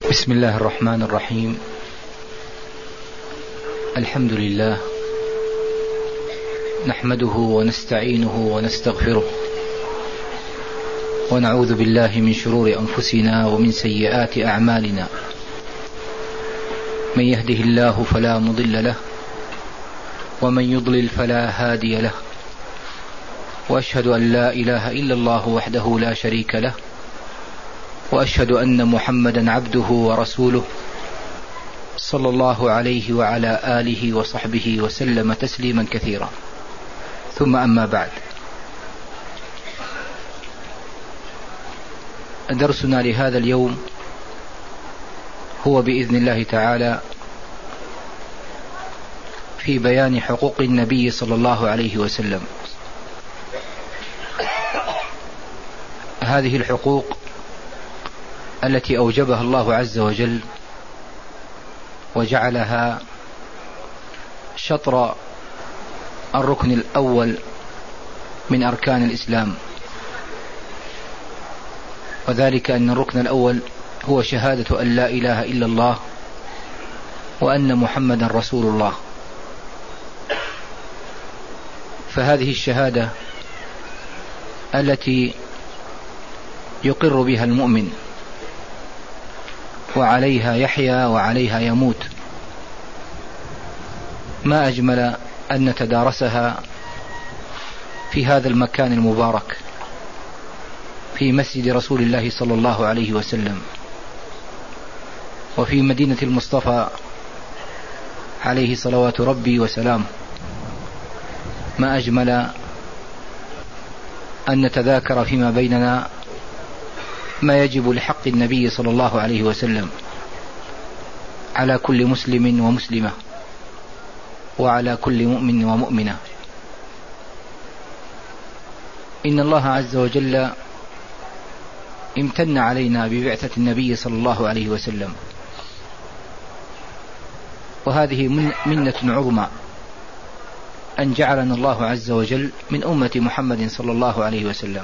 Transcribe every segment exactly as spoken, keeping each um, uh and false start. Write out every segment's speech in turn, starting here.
بسم الله الرحمن الرحيم. الحمد لله نحمده ونستعينه ونستغفره ونعوذ بالله من شرور أنفسنا ومن سيئات أعمالنا. من يهده الله فلا مضل له ومن يضلل فلا هادي له، وأشهد أن لا إله إلا الله وحده لا شريك له، وأشهد أن محمدا عبده ورسوله صلى الله عليه وعلى آله وصحبه وسلم تسليما كثيرا. ثم أما بعد، درسنا لهذا اليوم هو بإذن الله تعالى في بيان حقوق النبي صلى الله عليه وسلم. هذه الحقوق التي أوجبها الله عز وجل وجعلها شطر الركن الأول من أركان الإسلام، وذلك أن الركن الأول هو شهادة أن لا إله إلا الله وأن محمدا رسول الله. فهذه الشهادة التي يقر بها المؤمن وعليها يحيا وعليها يموت، ما أجمل أن نتدارسها في هذا المكان المبارك في مسجد رسول الله صلى الله عليه وسلم، وفي مدينة المصطفى عليه صلوات ربي وسلامه. ما أجمل أن نتذاكر فيما بيننا ما يجب لحق النبي صلى الله عليه وسلم على كل مسلم ومسلمة وعلى كل مؤمن ومؤمنة. إن الله عز وجل امتن علينا ببعثة النبي صلى الله عليه وسلم، وهذه منة عظمى أن جعلنا الله عز وجل من أمة محمد صلى الله عليه وسلم.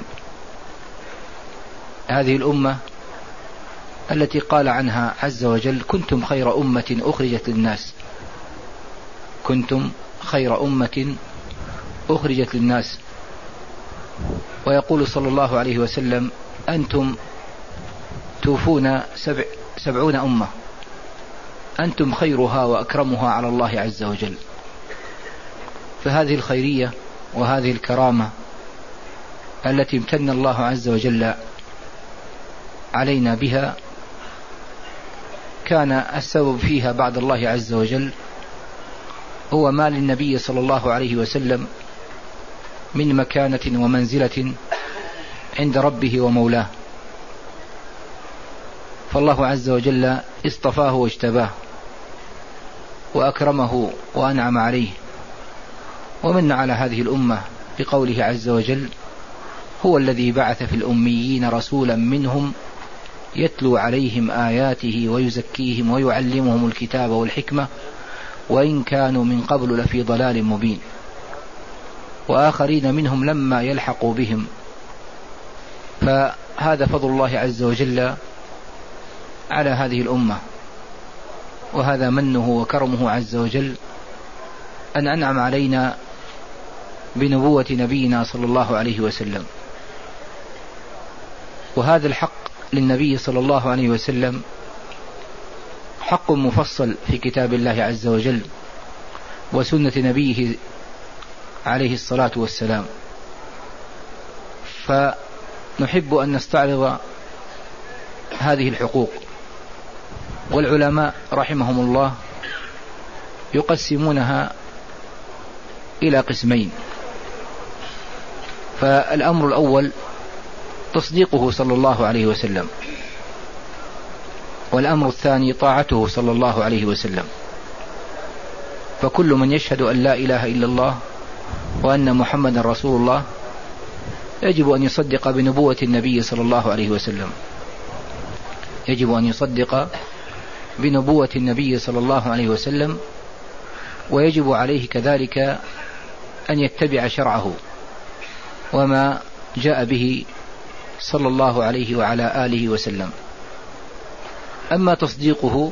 هذه الأمة التي قال عنها عز وجل: كنتم خير أمة أخرجت للناس. كنتم خير أمة أخرجت للناس. ويقول صلى الله عليه وسلم: أنتم توفون سبع سبعون أمة، أنتم خيرها وأكرمها على الله عز وجل. فهذه الخيرية وهذه الكرامة التي امتن الله عز وجل علينا بها كان السبب فيها بعد الله عز وجل هو ما للنبي صلى الله عليه وسلم من مكانة ومنزلة عند ربه ومولاه. فالله عز وجل اصطفاه واجتباه وأكرمه وأنعم عليه، ومن على هذه الأمة بقوله عز وجل: هو الذي بعث في الأميين رسولا منهم يتلو عليهم آياته ويزكيهم ويعلمهم الكتاب والحكمة وإن كانوا من قبل لفي ضلال مبين وآخرين منهم لما يلحقوا بهم. فهذا فضل الله عز وجل على هذه الأمة، وهذا منه وكرمه عز وجل أن أنعم علينا بنبوة نبينا صلى الله عليه وسلم. وهذا الحق للنبي صلى الله عليه وسلم حق مفصل في كتاب الله عز وجل وسنة نبيه عليه الصلاة والسلام. فنحب أن نستعرض هذه الحقوق. والعلماء رحمهم الله يقسمونها إلى قسمين. فالأمر الأول تصديقه صلى الله عليه وسلم، والأمر الثاني طاعته صلى الله عليه وسلم. فكل من يشهد أن لا إله إلا الله وأن محمدا رسول الله يجب أن يصدق بنبوة النبي صلى الله عليه وسلم، يجب أن يصدق بنبوة النبي صلى الله عليه وسلم، ويجب عليه كذلك أن يتبع شرعه وما جاء به صلى الله عليه وعلى آله وسلم. أما تصديقه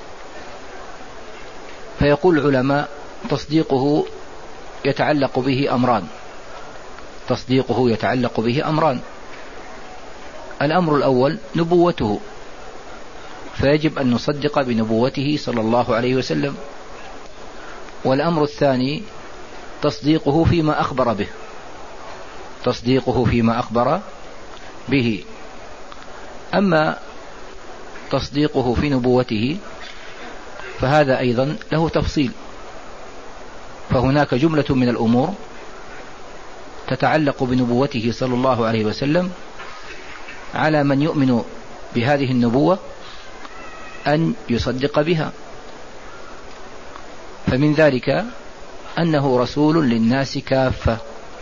فيقول العلماء تصديقه يتعلق به أمران تصديقه يتعلق به أمران الأمر الأول نبوته، فيجب أن نصدق بنبوته صلى الله عليه وسلم. والأمر الثاني تصديقه فيما أخبر به تصديقه فيما أخبر به. أما تصديقه في نبوته فهذا أيضا له تفصيل، فهناك جملة من الأمور تتعلق بنبوته صلى الله عليه وسلم على من يؤمن بهذه النبوة أن يصدق بها. فمن ذلك أنه رسول للناس كافة،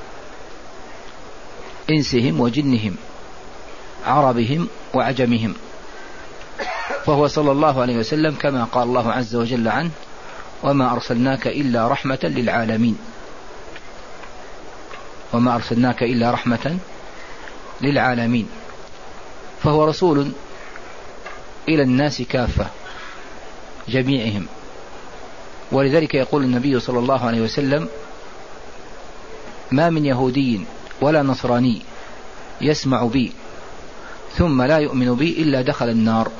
إنسهم وجنهم، عربهم وعجمهم، فهو صلى الله عليه وسلم كما قال الله عز وجل عنه: وما أرسلناك إلا رحمة للعالمين وما أرسلناك إلا رحمة للعالمين فهو رسول إلى الناس كافة جميعهم. ولذلك يقول النبي صلى الله عليه وسلم: ما من يهودي ولا نصراني يسمع بي ثم لا يؤمن بي إلا دخل النار.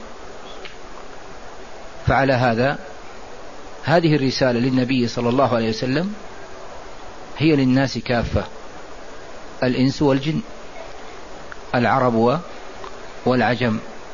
فعلى هذا هذه الرسالة للنبي صلى الله عليه وسلم هي للناس كافة، الإنس والجن، العرب والعجم.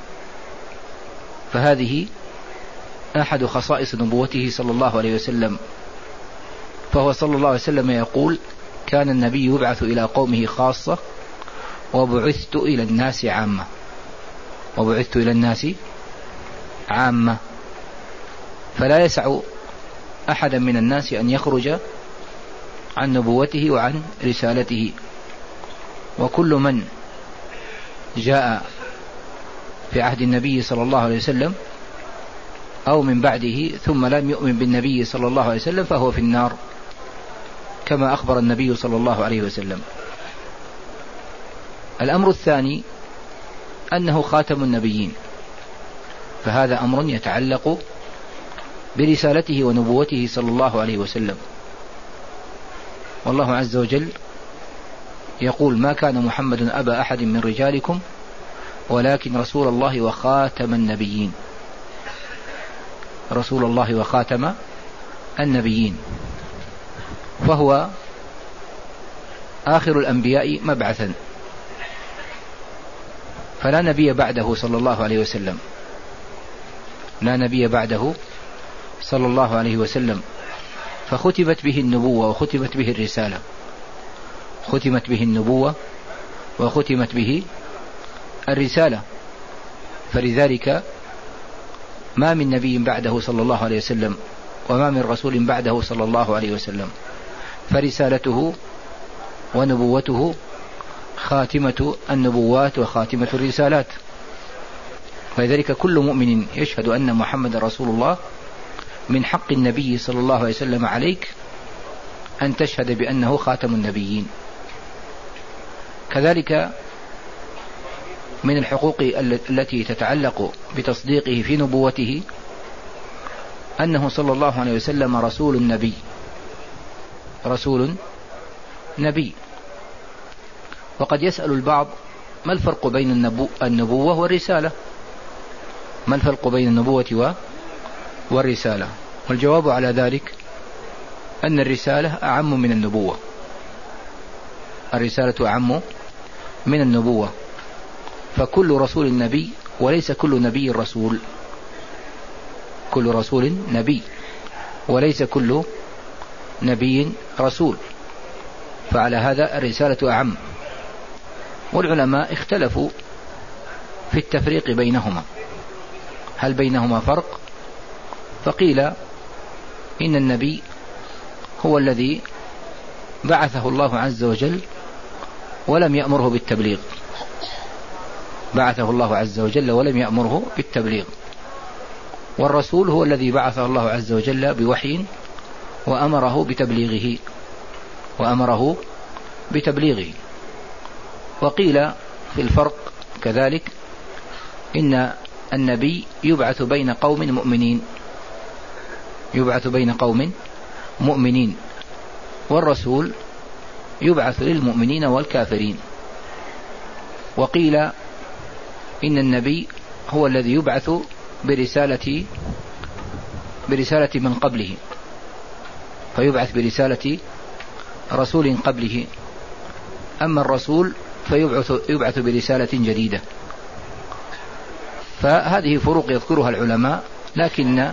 فهذه أحد خصائص نبوته صلى الله عليه وسلم. فهو صلى الله عليه وسلم يقول: كان النبي يبعث إلى قومه خاصة وبعثت إلى الناس عامة وبعثت إلى الناس عامة فلا يسع أحدا من الناس أن يخرج عن نبوته وعن رسالته. وكل من جاء في عهد النبي صلى الله عليه وسلم أو من بعده ثم لم يؤمن بالنبي صلى الله عليه وسلم فهو في النار، كما أخبر النبي صلى الله عليه وسلم. الأمر الثاني أنه خاتم النبيين، فهذا أمر يتعلق برسالته ونبوته صلى الله عليه وسلم. والله عز وجل يقول: ما كان محمد أبا أحد من رجالكم ولكن رسول الله وخاتم النبيين رسول الله وخاتم النبيين فهو آخر الأنبياء مبعثا، فلا نبي بعده صلى الله عليه وسلم لا نبي بعده صلى الله عليه وسلم فختمت به النبوة وختمت به الرسالة ختمت به النبوة وختمت به الرسالة. فلذلك ما من نبي بعده صلى الله عليه وسلم وما من رسول بعده صلى الله عليه وسلم، فرسالته ونبوته خاتمة النبوات وخاتمة الرسالات. ولذلك كل مؤمن يشهد أن محمد رسول الله من حق النبي صلى الله عليه وسلم عليك أن تشهد بأنه خاتم النبيين. كذلك من الحقوق التي تتعلق بتصديقه في نبوته أنه صلى الله عليه وسلم رسول النبي رسول نبي. وقد يسأل البعض: ما الفرق بين النبو النبوة والرسالة ما الفرق بين النبوة والرسالة؟ والجواب على ذلك أن الرسالة أعم من النبوة الرسالة أعم من النبوة فكل رسول نبي وليس كل نبي رسول كل رسول نبي وليس كل نبي رسول، فعلى هذا الرسالة أعم. والعلماء اختلفوا في التفريق بينهما، هل بينهما فرق؟ فقيل إن النبي هو الذي بعثه الله عز وجل ولم يأمره بالتبليغ بعثه الله عز وجل ولم يأمره بالتبليغ والرسول هو الذي بعثه الله عز وجل بوحي وأمره بتبليغه وأمره بتبليغه. وقيل في الفرق كذلك إن النبي يبعث بين قوم مؤمنين يبعث بين قوم مؤمنين والرسول يبعث للمؤمنين والكافرين. وقيل إن النبي هو الذي يبعث برسالة برسالة من قبله، فيبعث برسالة رسول قبله، أما الرسول فيبعث يبعث برسالة جديدة. فهذه فروق يذكرها العلماء، لكن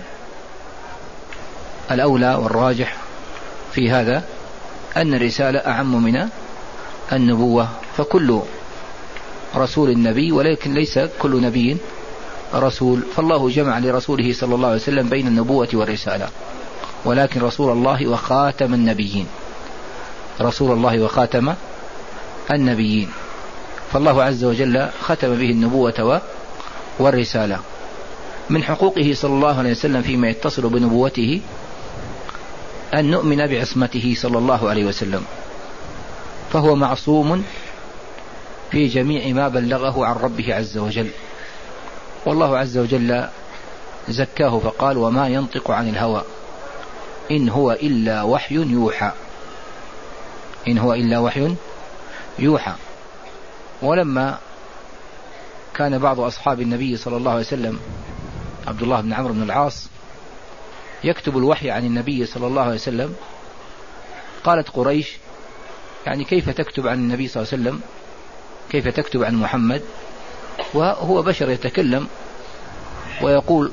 الأولى والراجح في هذا أن الرسالة أعم من النبوة، فكل رسول نبي ولكن ليس كل نبي رسول، فالله جمع لرسوله صلى الله عليه وسلم بين النبوة والرسالة، ولكن رسول الله وخاتم النبيين رسول الله وخاتم النبيين، فالله عز وجل ختم به النبوة والرسالة. من حقوقه صلى الله عليه وسلم فيما يتصل بنبوته أن نؤمن بعصمته صلى الله عليه وسلم، فهو معصوم في جميع ما بلغه عن ربه عز وجل، والله عز وجل زكاه فقال: وما ينطق عن الهوى إن هو إلا وحي يوحى إن هو إلا وحي يوحى. ولما كان بعض أصحاب النبي صلى الله عليه وسلم عبد الله بن عمرو بن العاص يكتب الوحي عن النبي صلى الله عليه وسلم، قالت قريش: يعني كيف تكتب عن النبي صلى الله عليه وسلم، كيف تكتب عن محمد وهو بشر يتكلم ويقول؟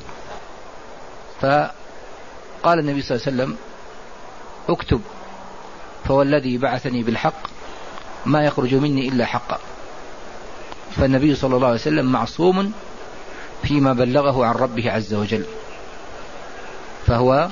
فقال النبي صلى الله عليه وسلم: اكتب، فوالذي بعثني بالحق ما يخرج مني إلا حقا. فالنبي صلى الله عليه وسلم معصوم فيما بلغه عن ربه عز وجل، فهو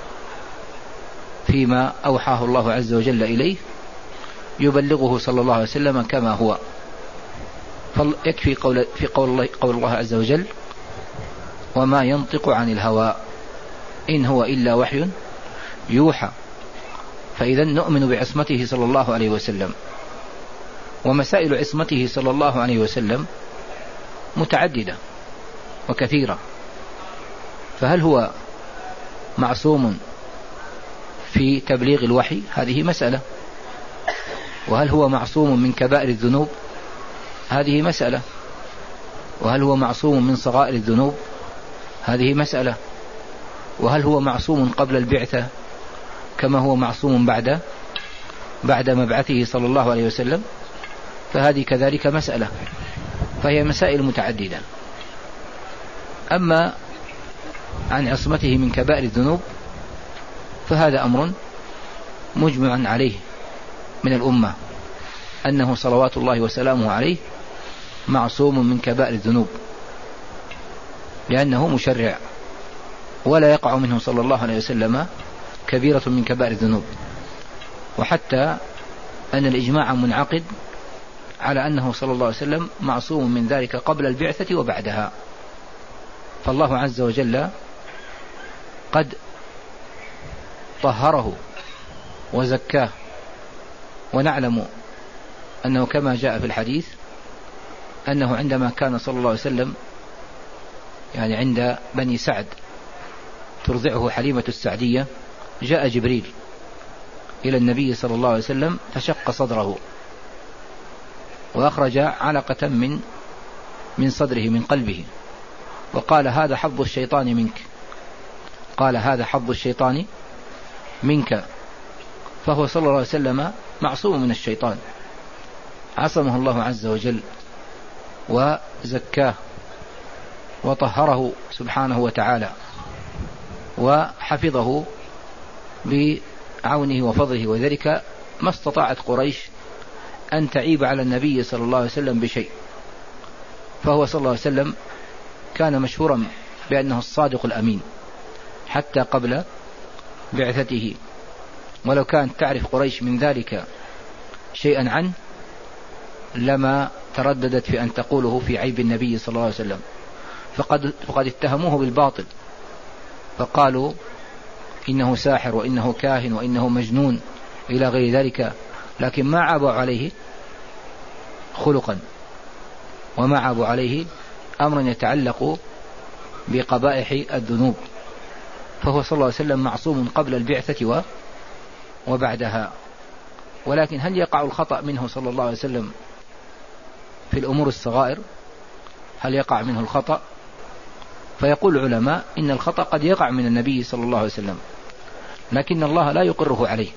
فيما أوحاه الله عز وجل إليه يبلغه صلى الله عليه وسلم كما هو. فيكفي قول في قول الله, قول الله عز وجل: وما ينطق عن الهوى إن هو إلا وحي يوحى. فإذا نؤمن بعصمته صلى الله عليه وسلم. ومسائل عصمته صلى الله عليه وسلم متعددة وكثيرة، فهل هو معصوم في تبليغ الوحي؟ هذه مسألة. وهل هو معصوم من كبائر الذنوب؟ هذه مسألة. وهل هو معصوم من صغائر الذنوب؟ هذه مسألة. وهل هو معصوم قبل البعثة كما هو معصوم بعد بعد مبعثه صلى الله عليه وسلم؟ فهذه كذلك مسألة. فهي مسائل متعددة. أما عن عصمته من كبائر الذنوب فهذا أمر مجمع عليه من الأمة، أنه صلوات الله وسلامه عليه معصوم من كبائر الذنوب، لأنه مشرع، ولا يقع منه صلى الله عليه وسلم كبيرة من كبائر الذنوب. وحتى أن الإجماع منعقد على أنه صلى الله عليه وسلم معصوم من ذلك قبل البعثة وبعدها. فالله عز وجل قد طهره وزكاه، ونعلم أنه كما جاء في الحديث أنه عندما كان صلى الله عليه وسلم يعني عند بني سعد ترضعه حليمة السعدية، جاء جبريل إلى النبي صلى الله عليه وسلم فشق صدره وأخرج علقة من من صدره من قلبه، وقال: هذا حظ الشيطان منك قال هذا حظ الشيطان منك. فهو صلى الله عليه وسلم معصوم من الشيطان، عصمه الله عز وجل وزكاه وطهره سبحانه وتعالى وحفظه بعونه وفضله، وذلك ما استطاعت قريش أن تعيب على النبي صلى الله عليه وسلم بشيء. فهو صلى الله عليه وسلم كان مشهورا بأنه الصادق الأمين حتى قبل بعثته، ولو كانت تعرف قريش من ذلك شيئا عنه لما ترددت في أن تقوله في عيب النبي صلى الله عليه وسلم، فقد, فقد اتهموه بالباطل، فقالوا إنه ساحر وإنه كاهن وإنه مجنون إلى غير ذلك، لكن ما عابوا عليه خلقا وما عابوا عليه أمرا يتعلق بقبائح الذنوب، فهو صلى الله عليه وسلم معصوم قبل البعثة وبعدها. ولكن هل يقع الخطأ منه صلى الله عليه وسلم في الأمور الصغائر؟ هل يقع منه الخطأ؟ فيقول العلماء إن الخطأ قد يقع من النبي صلى الله عليه وسلم، لكن الله لا يقره عليه،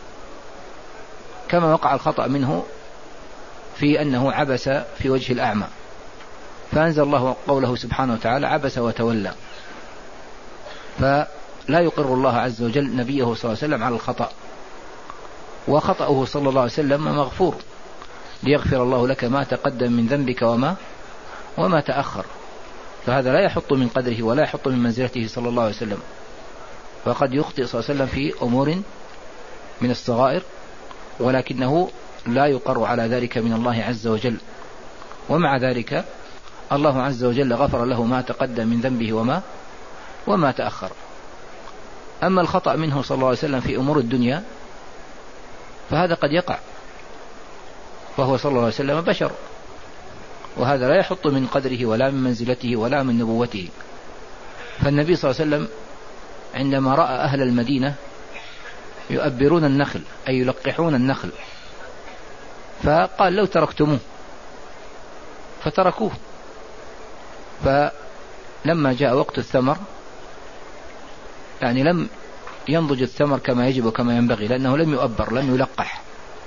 كما وقع الخطأ منه في أنه عبس في وجه الأعمى، فأنزل الله قوله سبحانه وتعالى عبس وتولى، فلا يقر الله عز وجل نبيه صلى الله عليه وسلم على الخطأ، وخطأه صلى الله عليه وسلم مغفور، ليغفر الله لك ما تقدم من ذنبك وما وما تأخر، فهذا لا يحط من قدره ولا يحط من منزلته صلى الله عليه وسلم، فقد يخطئ صلى الله عليه وسلم في أمور من الصغائر، ولكنه لا يقر على ذلك من الله عز وجل، ومع ذلك الله عز وجل غفر له ما تقدم من ذنبه وما وما تأخر. أما الخطأ منه صلى الله عليه وسلم في أمور الدنيا فهذا قد يقع، فهو صلى الله عليه وسلم بشر، وهذا لا يحط من قدره ولا من منزلته ولا من نبوته. فالنبي صلى الله عليه وسلم عندما رأى أهل المدينة يؤبرون النخل أي يلقحون النخل، فقال لو تركتموه، فتركوه. فلما جاء وقت الثمر يعني لم ينضج الثمر كما يجب وكما ينبغي، لأنه لم يؤبر لم يلقح،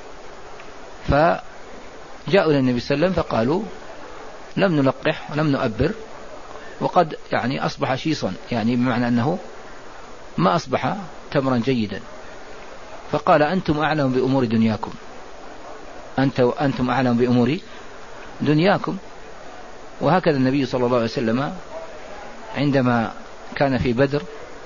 فجاءوا إلى النبي صلى الله عليه وسلم فقالوا لم نلقح ولم نؤبر، وقد يعني أصبح شيصا، يعني بمعنى أنه ما أصبح تمرا جيدا. فقال أنتم أعلم بأمور دنياكم، أنت أنتم أعلم بأمور دنياكم. وهكذا النبي صلى الله عليه وسلم عندما كان في بدر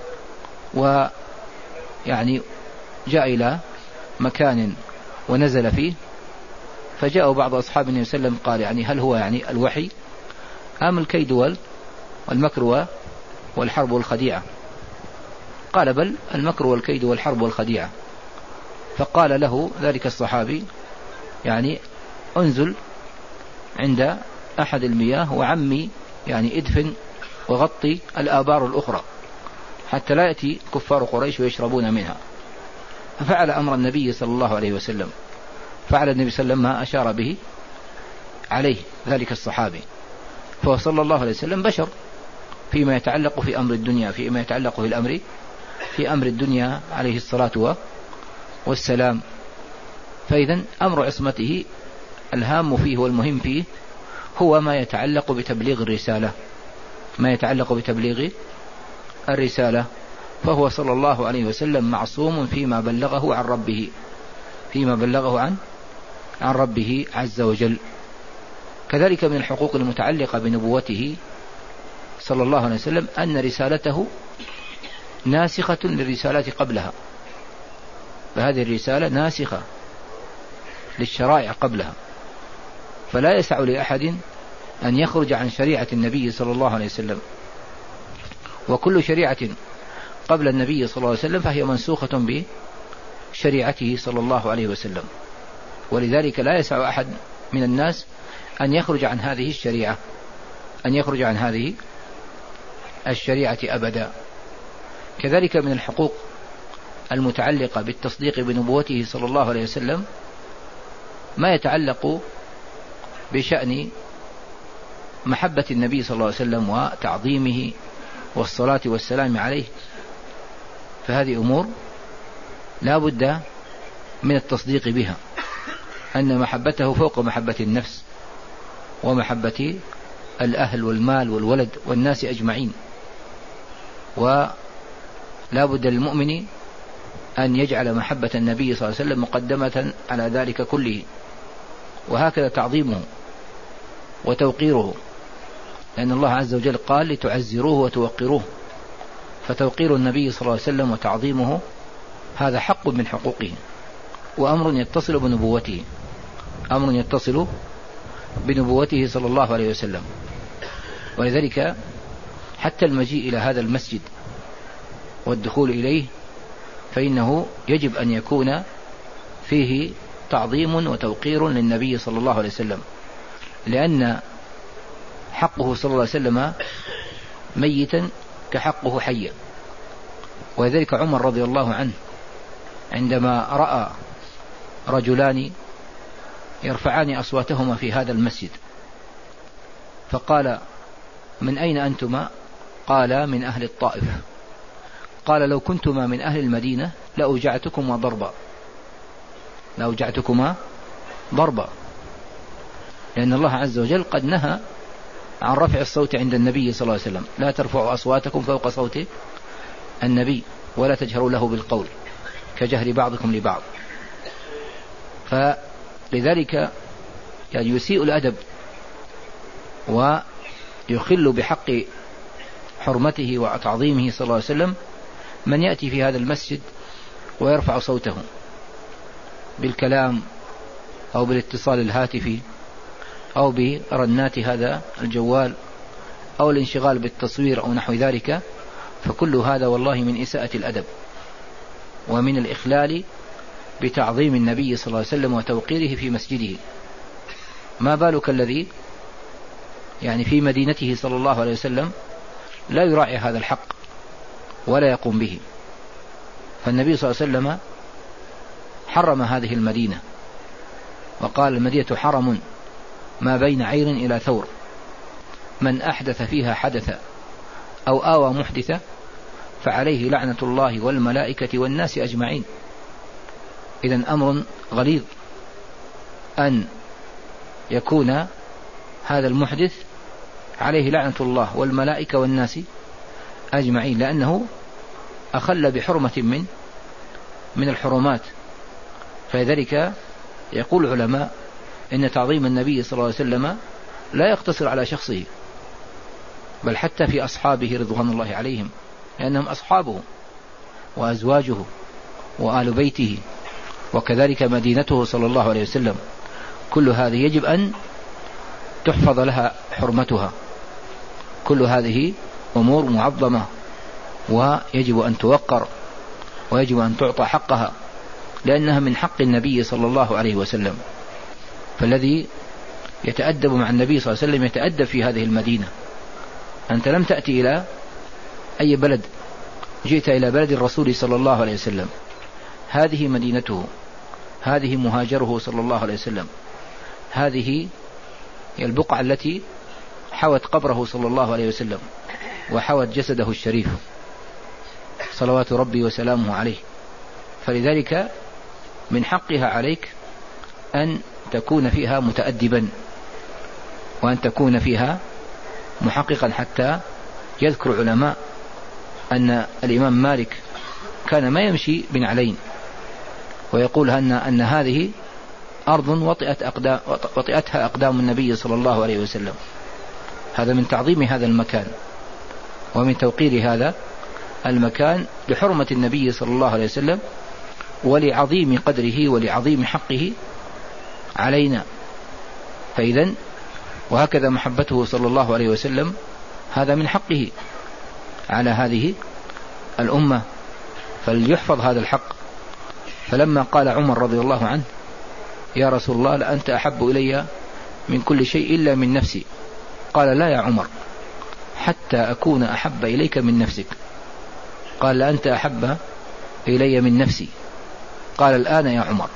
ويعني جاء إلى مكان ونزل فيه، فجاءوا بعض أصحاب النبي صلى الله عليه وسلم قال يعني هل هو يعني الوحي أم الكيد والمكر والحرب والخديعة؟ قال بل المكر والكيد والحرب والخديعة. فقال له ذلك الصحابي يعني انزل عند أحد المياه وعمي يعني ادفن وغطي الآبار الأخرى حتى لا يأتي كفار قريش ويشربون منها. ففعل أمر النبي صلى الله عليه وسلم، فعل النبي صلى الله عليه وسلم ما أشار به عليه ذلك الصحابي. فهو صلى الله عليه وسلم بشر فيما يتعلق في أمر الدنيا، فيما يتعلق في الأمر في أمر الدنيا عليه الصلاة والسلام. فإذا أمر عصمته الهام فيه والمهم فيه هو ما يتعلق بتبليغ الرسالة، ما يتعلق بتبليغ الرسالة، فهو صلى الله عليه وسلم معصوم فيما بلغه عن ربه، فيما بلغه عن عن ربه عز وجل. كذلك من الحقوق المتعلقة بنبوته صلى الله عليه وسلم أن رسالته ناسخة للرسالات قبلها، فهذه الرسالة ناسخة للشرائع قبلها، فلا يسع لأحد أن يخرج عن شريعة النبي صلى الله عليه وسلم، وكل شريعة قبل النبي صلى الله عليه وسلم فهي منسوخة بشريعته صلى الله عليه وسلم، ولذلك لا يسع أحد من الناس أن يخرج عن هذه الشريعة أن يخرج عن هذه الشريعة أبدا. كذلك من الحقوق المتعلقة بالتصديق بنبوته صلى الله عليه وسلم ما يتعلق بشأن محبة النبي صلى الله عليه وسلم وتعظيمه والصلاة والسلام عليه، فهذه أمور لا بد من التصديق بها، أن محبته فوق محبة النفس ومحبة الأهل والمال والولد والناس أجمعين، ولا بد للمؤمن أن يجعل محبة النبي صلى الله عليه وسلم مقدمة على ذلك كله، وهكذا تعظيمه وتوقيره، لأن الله عز وجل قال لتعزروه وتوقروه، فتوقير النبي صلى الله عليه وسلم وتعظيمه هذا حق من حقوقه، وأمر يتصل بنبوته أمر يتصل بنبوته صلى الله عليه وسلم. ولذلك حتى المجيء إلى هذا المسجد والدخول إليه فإنه يجب أن يكون فيه تعظيم وتوقير للنبي صلى الله عليه وسلم، لأن حقه صلى الله عليه وسلم ميتا كحقه حيا. وذلك عمر رضي الله عنه عندما رأى رجلان يرفعان أصواتهما في هذا المسجد فقال: من أين أنتما؟ قال: من أهل الطائف. قال: لو كنتما من أهل المدينة لأوجعتكما ضربا لأوجعتكما ضربا لأن الله عز وجل قد نهى عن رفع الصوت عند النبي صلى الله عليه وسلم: لا ترفعوا أصواتكم فوق صوت النبي ولا تجهروا له بالقول كجهر بعضكم لبعض. فلذلك يعني يسيء الأدب ويخل بحق حرمته وتعظيمه صلى الله عليه وسلم من يأتي في هذا المسجد ويرفع صوته بالكلام أو بالاتصال الهاتفي أو برنات هذا الجوال أو الانشغال بالتصوير أو نحو ذلك، فكل هذا والله من إساءة الأدب ومن الإخلال بتعظيم النبي صلى الله عليه وسلم وتوقيره في مسجده. ما بالك الذي يعني في مدينته صلى الله عليه وسلم لا يراعي هذا الحق ولا يقوم به. فالنبي صلى الله عليه وسلم حرم هذه المدينة وقال: المدينة حرم ما بين عير إلى ثور، من أحدث فيها حدثا أو آوى محدثا فعليه لعنة الله والملائكة والناس أجمعين. إذن أمر غليظ أن يكون هذا المحدث عليه لعنة الله والملائكة والناس أجمعين، لأنه أخل بحرمة من من الحرمات. فلذلك يقول العلماء إن تعظيم النبي صلى الله عليه وسلم لا يقتصر على شخصه، بل حتى في أصحابه رضوان الله عليهم، لأنهم أصحابه وأزواجه وآل بيته، وكذلك مدينته صلى الله عليه وسلم. كل هذه يجب أن تحفظ لها حرمتها، كل هذه أمور معظمة ويجب أن توقر ويجب أن تعطى حقها، لأنها من حق النبي صلى الله عليه وسلم. فالذي يتأدب مع النبي صلى الله عليه وسلم يتأدب في هذه المدينة. أنت لم تأتي إلى أي بلد، جئت إلى بلد الرسول صلى الله عليه وسلم، هذه مدينته، هذه مهاجره صلى الله عليه وسلم، هذه هي البقعة التي حوت قبره صلى الله عليه وسلم وحوت جسده الشريف صلوات ربي وسلامه عليه. فلذلك من حقها عليك أن تكون فيها متأدبا وأن تكون فيها محققا. حتى يذكر علماء أن الإمام مالك كان ما يمشي بنعلين، ويقول أن, أن هذه أرض وطئت أقدام وطئتها أقدام النبي صلى الله عليه وسلم. هذا من تعظيم هذا المكان ومن توقير هذا المكان لحرمة النبي صلى الله عليه وسلم ولعظيم قدره ولعظيم حقه علينا. فإذن وهكذا محبته صلى الله عليه وسلم هذا من حقه على هذه الأمة، فليحفظ هذا الحق. فلما قال عمر رضي الله عنه: يا رسول الله لأنت أحب إلي من كل شيء إلا من نفسي، قال: لا يا عمر، حتى أكون أحب إليك من نفسك. قال: لأنت أحب إلي من نفسي. قال: الآن يا عمر.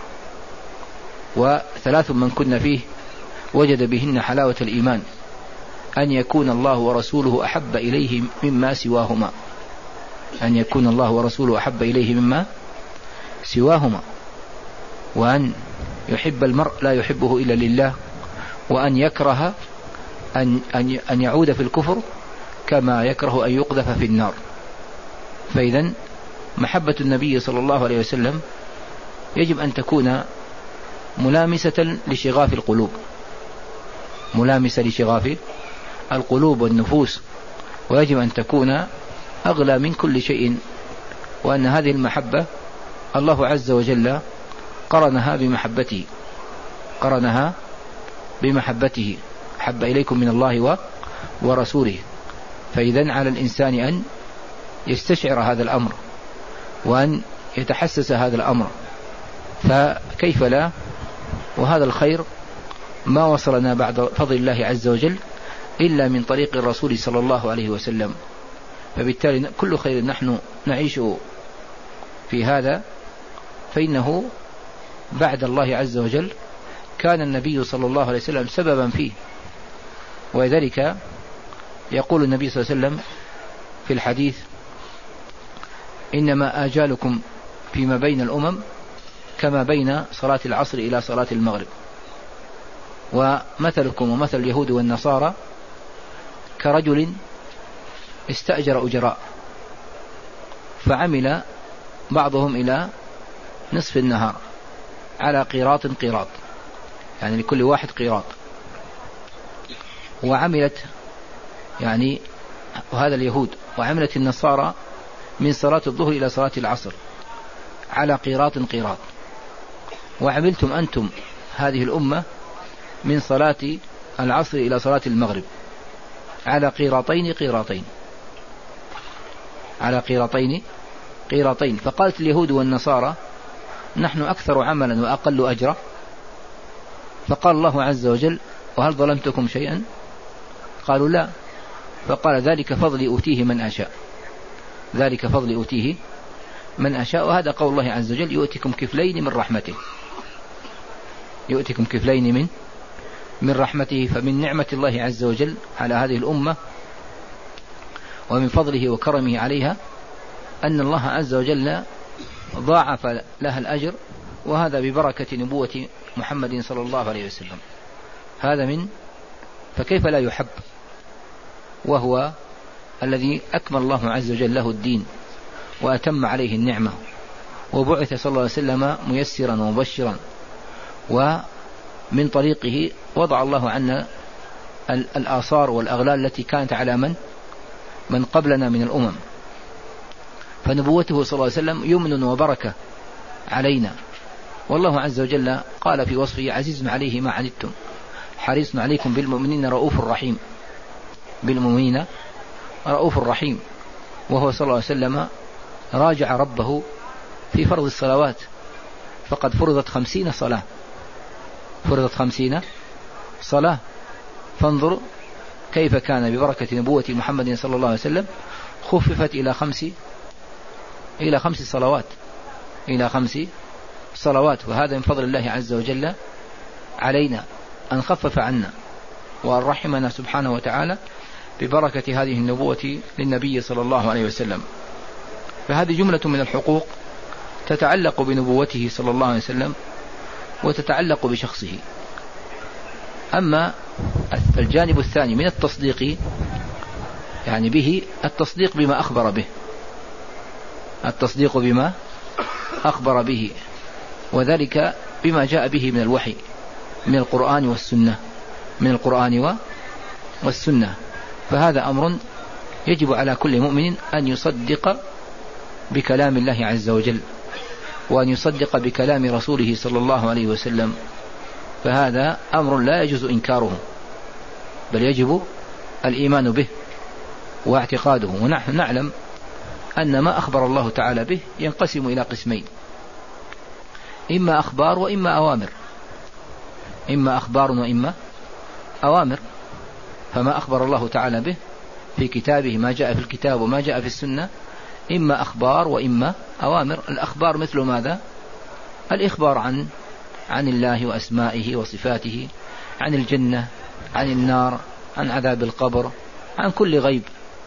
وثلاث من كنا فيه وجد بهن حلاوة الإيمان: أن يكون الله ورسوله أحب إليه مما سواهما، أن يكون الله ورسوله أحب إليه مما سواهما، وأن يحب المرء لا يحبه إلا لله، وأن يكره أن, أن, أن يعود في الكفر كما يكره أن يقذف في النار. فإذن محبة النبي صلى الله عليه وسلم يجب أن تكون ملامسة لشغاف القلوب، ملامسة لشغاف القلوب والنفوس، ويجب أن تكون أغلى من كل شيء. وأن هذه المحبة الله عز وجل قرنها بمحبته، قرنها بمحبته، حب إليكم من الله ورسوله. فإذن على الإنسان أن يستشعر هذا الأمر وأن يتحسس هذا الأمر، فكيف لا؟ وهذا الخير ما وصلنا بعد فضل الله عز وجل إلا من طريق الرسول صلى الله عليه وسلم. فبالتالي كل خير نحن نعيش في هذا فإنه بعد الله عز وجل كان النبي صلى الله عليه وسلم سببا فيه. ولذلك يقول النبي صلى الله عليه وسلم في الحديث: إنما آجالكم فيما بين الأمم كما بين صلاة العصر إلى صلاة المغرب، ومثلكم ومثل اليهود والنصارى كرجل استأجر أجراء فعمل بعضهم إلى نصف النهار على قيراط قيراط، يعني لكل واحد قيراط، وعملت يعني وهذا اليهود وعملت النصارى من صلاة الظهر إلى صلاة العصر على قيراط قيراط، وعملتم أنتم هذه الأمة من صلاة العصر إلى صلاة المغرب على قيراطين قيراطين على قيراطين قيراطين. فقالت اليهود والنصارى: نحن أكثر عملا وأقل أجرا. فقال الله عز وجل: وهل ظلمتكم شيئا؟ قالوا: لا. فقال: ذلك فضلي أوتيه من أشاء ذلك فضلي أوتيه من أشاء. وهذا قول الله عز وجل: يؤتكم كفلين من رحمته يؤتكم كفلين من من رحمته. فمن نعمة الله عز وجل على هذه الأمة ومن فضله وكرمه عليها أن الله عز وجل ضاعف لها الأجر، وهذا ببركة نبوة محمد صلى الله عليه وسلم. هذا من فكيف لا يحب وهو الذي أكمل الله عز وجل له الدين وأتم عليه النعمة، وبعث صلى الله عليه وسلم ميسرا ومبشرا، ومن طريقه وضع الله عنا الآثار والأغلال التي كانت على من من قبلنا من الأمم. فنبوته صلى الله عليه وسلم يمن وبركة علينا. والله عز وجل قال في وصفه: عزيز عليه ما عنتم حريص عليكم بالمؤمنين رؤوف رحيم بالمؤمنين رؤوف رحيم. وهو صلى الله عليه وسلم راجع ربه في فرض الصلوات، فقد فرضت خمسين صلاة فرضت خمسين صلاة. فانظر كيف كان ببركة نبوة محمد صلى الله عليه وسلم خففت إلى خمس إلى خمس صلوات إلى خمس صلوات. وهذا من فضل الله عز وجل علينا أن خفف عنا وأن رحمنا سبحانه وتعالى ببركة هذه النبوة للنبي صلى الله عليه وسلم. فهذه جملة من الحقوق تتعلق بنبوته صلى الله عليه وسلم وتتعلق بشخصه. أما الجانب الثاني من التصديق يعني به التصديق بما أخبر به التصديق بما أخبر به وذلك بما جاء به من الوحي من القرآن والسنة من القرآن والسنة. فهذا أمر يجب على كل مؤمن أن يصدق بكلام الله عز وجل وأن يصدق بكلام رسوله صلى الله عليه وسلم. فهذا أمر لا يجوز إنكاره، بل يجب الإيمان به واعتقاده. ونحن نعلم أن ما أخبر الله تعالى به ينقسم إلى قسمين: إما أخبار وإما أوامر إما أخبار وإما أوامر. فما أخبر الله تعالى به في كتابه ما جاء في الكتاب وما جاء في السنة إما أخبار وإما أوامر. الأخبار مثل ماذا؟ الإخبار عن عن الله وأسمائه وصفاته، عن الجنة، عن النار، عن عذاب القبر، عن كل غيب،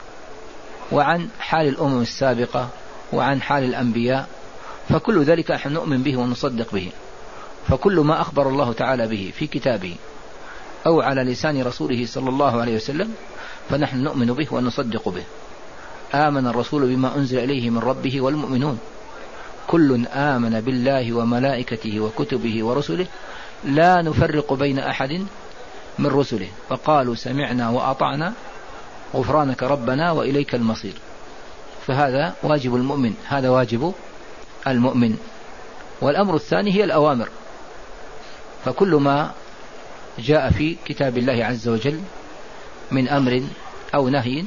وعن حال الأمم السابقة، وعن حال الأنبياء. فكل ذلك نحن نؤمن به ونصدق به. فكل ما أخبر الله تعالى به في كتابه أو على لسان رسوله صلى الله عليه وسلم فنحن نؤمن به ونصدق به. آمن الرسول بما أنزل إليه من ربه والمؤمنون كل آمن بالله وملائكته وكتبه ورسله لا نفرق بين أحد من رسله فقالوا سمعنا وأطعنا غفرانك ربنا وإليك المصير. فهذا واجب المؤمن هذا واجب المؤمن. والأمر الثاني هي الأوامر. فكل ما جاء في كتاب الله عز وجل من أمر أو نهي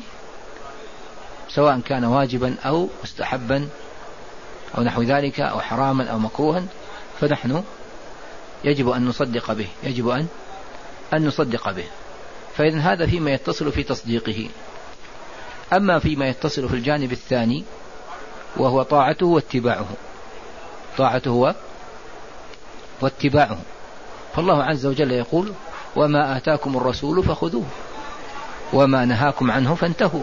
سواء كان واجبا أو مستحبا أو نحو ذلك أو حراما أو مكروها فنحن يجب أن نصدق به يجب أن أن نصدق به. فإذن هذا فيما يتصل في تصديقه. أما فيما يتصل في الجانب الثاني وهو طاعته واتباعه، طاعته واتباعه، فالله عز وجل يقول: وما آتاكم الرسول فخذوه وما نهاكم عنه فانتهوا.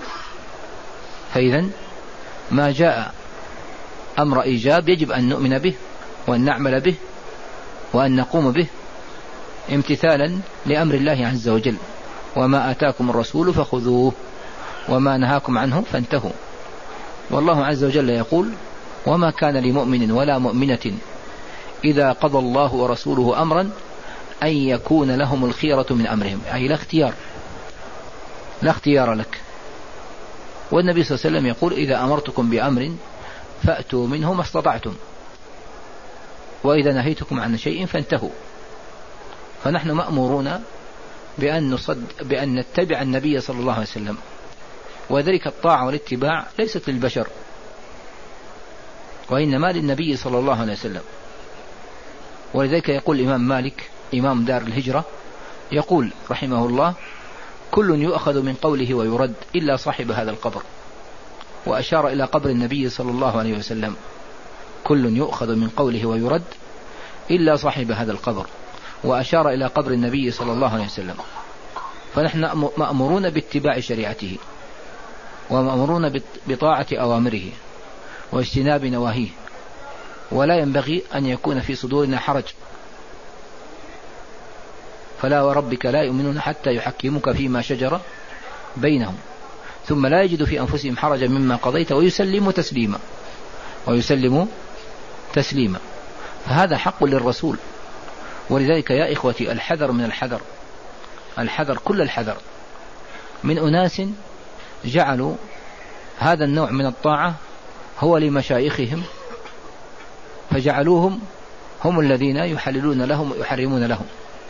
فإذن ما جاء أمر إيجاب يجب أن نؤمن به وأن نعمل به وأن نقوم به امتثالا لأمر الله عز وجل. وما آتاكم الرسول فخذوه وما نهاكم عنه فانتهوا. والله عز وجل يقول: وما كان لمؤمن ولا مؤمنة إذا قضى الله ورسوله أمرا أن يكون لهم الخيرة من أمرهم، أي لا اختيار، لا اختيار لك. والنبي صلى الله عليه وسلم يقول: إذا أمرتكم بأمر فأتوا منه ما استطعتم وإذا نهيتكم عن شيء فانتهوا. فنحن مأمورون بأن, نصد بأن نتبع النبي صلى الله عليه وسلم، وذلك الطاعة والاتباع ليست للبشر وإنما للنبي صلى الله عليه وسلم. ولذلك يقول الإمام مالك إمام دار الهجرة يقول رحمه الله: كل يؤخذ من قوله ويرد إلا صاحب هذا القبر. وأشار إلى قبر النبي صلى الله عليه وسلم: كل يؤخذ من قوله ويرد إلا صاحب هذا القبر. وأشار إلى قبر النبي صلى الله عليه وسلم. فنحن مأمورون باتباع شريعته ومأمورون بطاعة أوامره واجتناب نواهيه، ولا ينبغي أن يكون في صدورنا حرج. فلا وربك لا يؤمنون حتى يحكموك فيما شجر بينهم ثم لا يجدوا في أنفسهم حرجا مما قضيت ويسلموا تسليما ويسلموا تسليما. فهذا حق للرسول. ولذلك يا إخوتي الحذر من الحذر، الحذر كل الحذر من أناس جعلوا هذا النوع من الطاعة هو لمشايخهم، فجعلوهم هم الذين يحللون لهم ويحرمون لهم.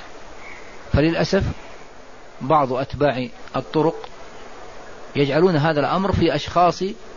فللأسف بعض أتباع الطرق يجعلون هذا الأمر في أشخاص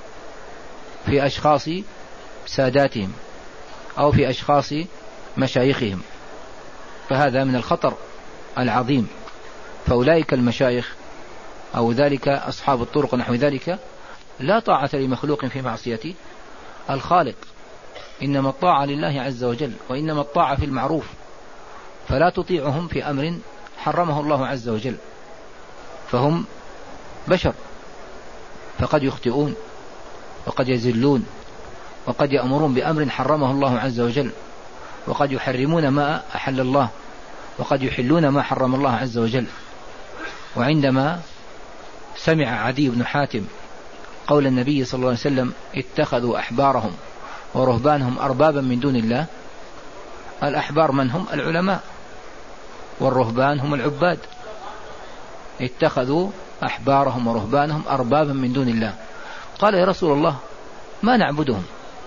في أشخاص ساداتهم أو في أشخاص مشايخهم، فهذا من الخطر العظيم. فأولئك المشايخ أو ذلك أصحاب الطرق نحو ذلك لا طاعة لمخلوق في معصية الخالق، إنما الطاعة لله عز وجل، وإنما الطاعة في المعروف، فلا تطيعهم في أمر حرمه الله عز وجل. فهم بشر، فقد يخطئون وقد يزلون وقد يأمرون بأمر حرمه الله عز وجل، وقد يحرمون ما أحل الله وقد يحلون ما حرم الله عز وجل. وعندما سمع عدي بن حاتم قول النبي صلى الله عليه وسلم: اتخذوا أحبارهم ورهبانهم أربابا من دون الله. الأحبار من هم؟ العلماء، والرهبان هم العباد. اتخذوا أحبارهم ورهبانهم أربابا من دون الله. قال: يا رسول الله ما نعبدهم؟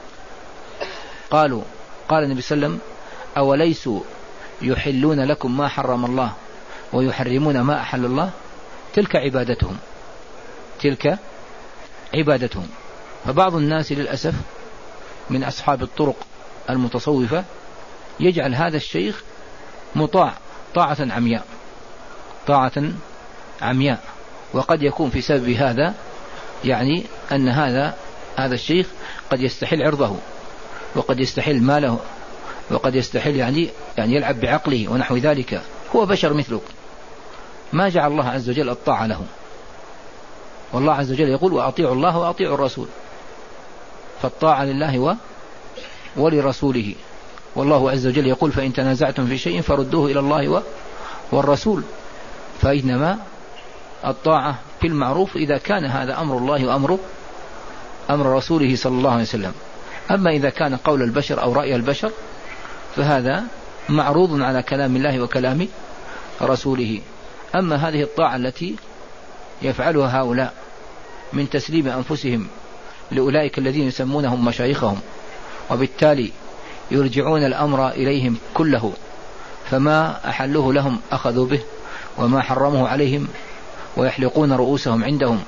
قالوا قال النبي صلى الله عليه وسلم: أوليسوا يحلون لكم ما حرم الله ويحرمون ما أحل الله؟ تلك عبادتهم، تلك عبادتهم. فبعض الناس للأسف من أصحاب الطرق المتصوفة يجعل هذا الشيخ مطاع طاعة عمياء، طاعة عمياء، وقد يكون في سبب هذا يعني أن هذا هذا الشيخ قد يستحل عرضه وقد يستحل ماله وقد يستحل يعني يعني يلعب بعقله ونحو ذلك. هو بشر مثلك، ما جعل الله عز وجل الطاعة له. والله عز وجل يقول: وأطيعوا الله وأطيعوا الرسول. فالطاعة لله و ولرسوله. والله عز وجل يقول: فإن تنازعتم في شيء فردوه إلى الله و والرسول. فإنما الطاعة في المعروف إذا كان هذا أمر الله وأمر أمر رسوله صلى الله عليه وسلم. أما إذا كان قول البشر أو رأي البشر فهذا معروض على كلام الله وكلام رسوله. أما هذه الطاعة التي يفعلها هؤلاء من تسليم أنفسهم لأولئك الذين يسمونهم مشايخهم، وبالتالي يرجعون الأمر إليهم كله، فما أحلوه لهم أخذوا به وما حرمه عليهم، ويحلقون رؤوسهم عندهم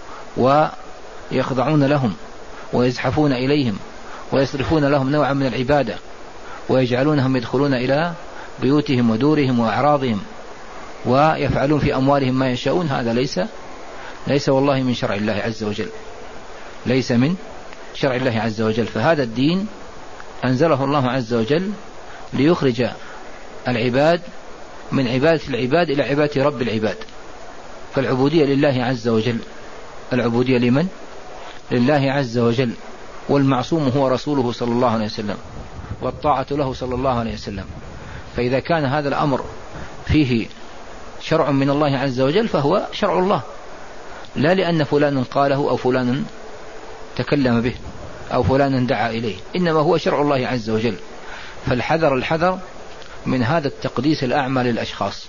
ويخضعون لهم ويزحفون إليهم ويصرفون لهم نوعا من العبادة، ويجعلونهم يدخلون إلى بيوتهم ودورهم وأعراضهم ويفعلون في أموالهم ما يشاءون، هذا ليس ليس والله من شرع الله عز وجل، ليس من شرع الله عز وجل. فهذا الدين أنزله الله عز وجل ليخرج العباد من عبادة العباد إلى عبادة رب العباد. فالعبودية لله عز وجل، العبودية لمن؟ لله عز وجل، والمعصوم هو رسوله صلى الله عليه وسلم، والطاعة له صلى الله عليه وسلم. فإذا كان هذا الأمر فيه شرع من الله عز وجل فهو شرع الله، لا لأن فلان قاله أو فلان تكلم به أو فلان دعا إليه، إنما هو شرع الله عز وجل. فالحذر الحذر من هذا التقديس الأعمى للأشخاص.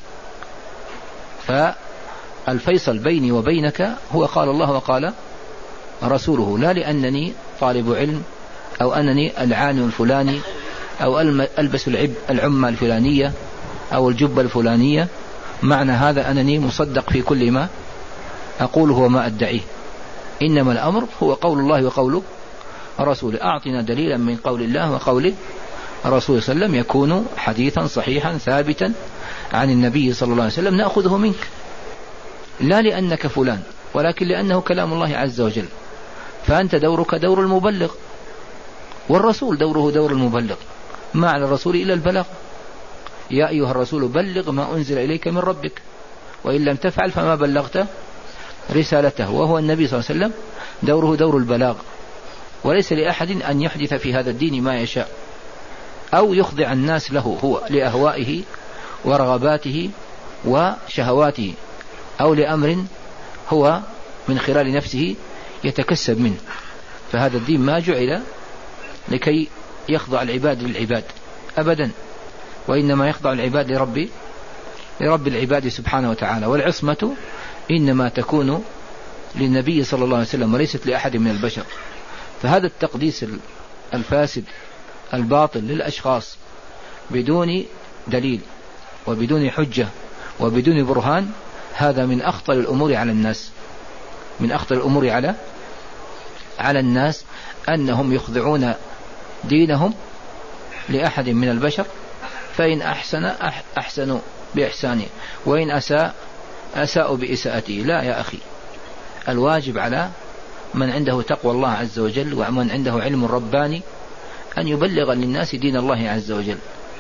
فالفيصل بيني وبينك هو قال الله وقال رسوله، لا لأنني طالب علم أو أنني العالم الفلاني أو ألبس العمة الفلانية أو الجبة الفلانية، معنى هذا أنني مصدق في كل ما أقوله وما أدعيه. إنما الأمر هو قول الله وقول رسوله. أعطنا دليلا من قول الله وقول رسوله صلى الله عليه وسلم يكون حديثا صحيحا ثابتا عن النبي صلى الله عليه وسلم نأخذه منك، لا لأنك فلان ولكن لأنه كلام الله عز وجل. فأنت دورك دور المبلغ، والرسول دوره دور المبلغ، ما على الرسول إلا البلاغ. يا أيها الرسول بلغ ما أنزل إليك من ربك وإن لم تفعل فما بلغت رسالته. وهو النبي صلى الله عليه وسلم دوره دور البلاغ، وليس لأحد أن يحدث في هذا الدين ما يشاء أو يخضع الناس له هو لأهوائه ورغباته وشهواته، أو لأمر هو من خلال نفسه يتكسب منه. فهذا الدين ما جعل لكي يخضع العباد للعباد أبدا، وإنما يخضع العباد لرب لرب العباد سبحانه وتعالى. والعصمة إنما تكون للنبي صلى الله عليه وسلم وليست لأحد من البشر. فهذا التقديس الفاسد الباطل للأشخاص بدون دليل وبدون حجة وبدون برهان، هذا من أخطر الأمور على الناس، من أخطر الأمور على على الناس أنهم يخضعون دينهم لأحد من البشر، فإن أحسن أحسنوا بإحسانه وإن أساء أساءوا بإساءته. لا يا أخي، الواجب على من عنده تقوى الله عز وجل ومن عنده علم رباني أن يبلغ للناس دين الله عز وجل،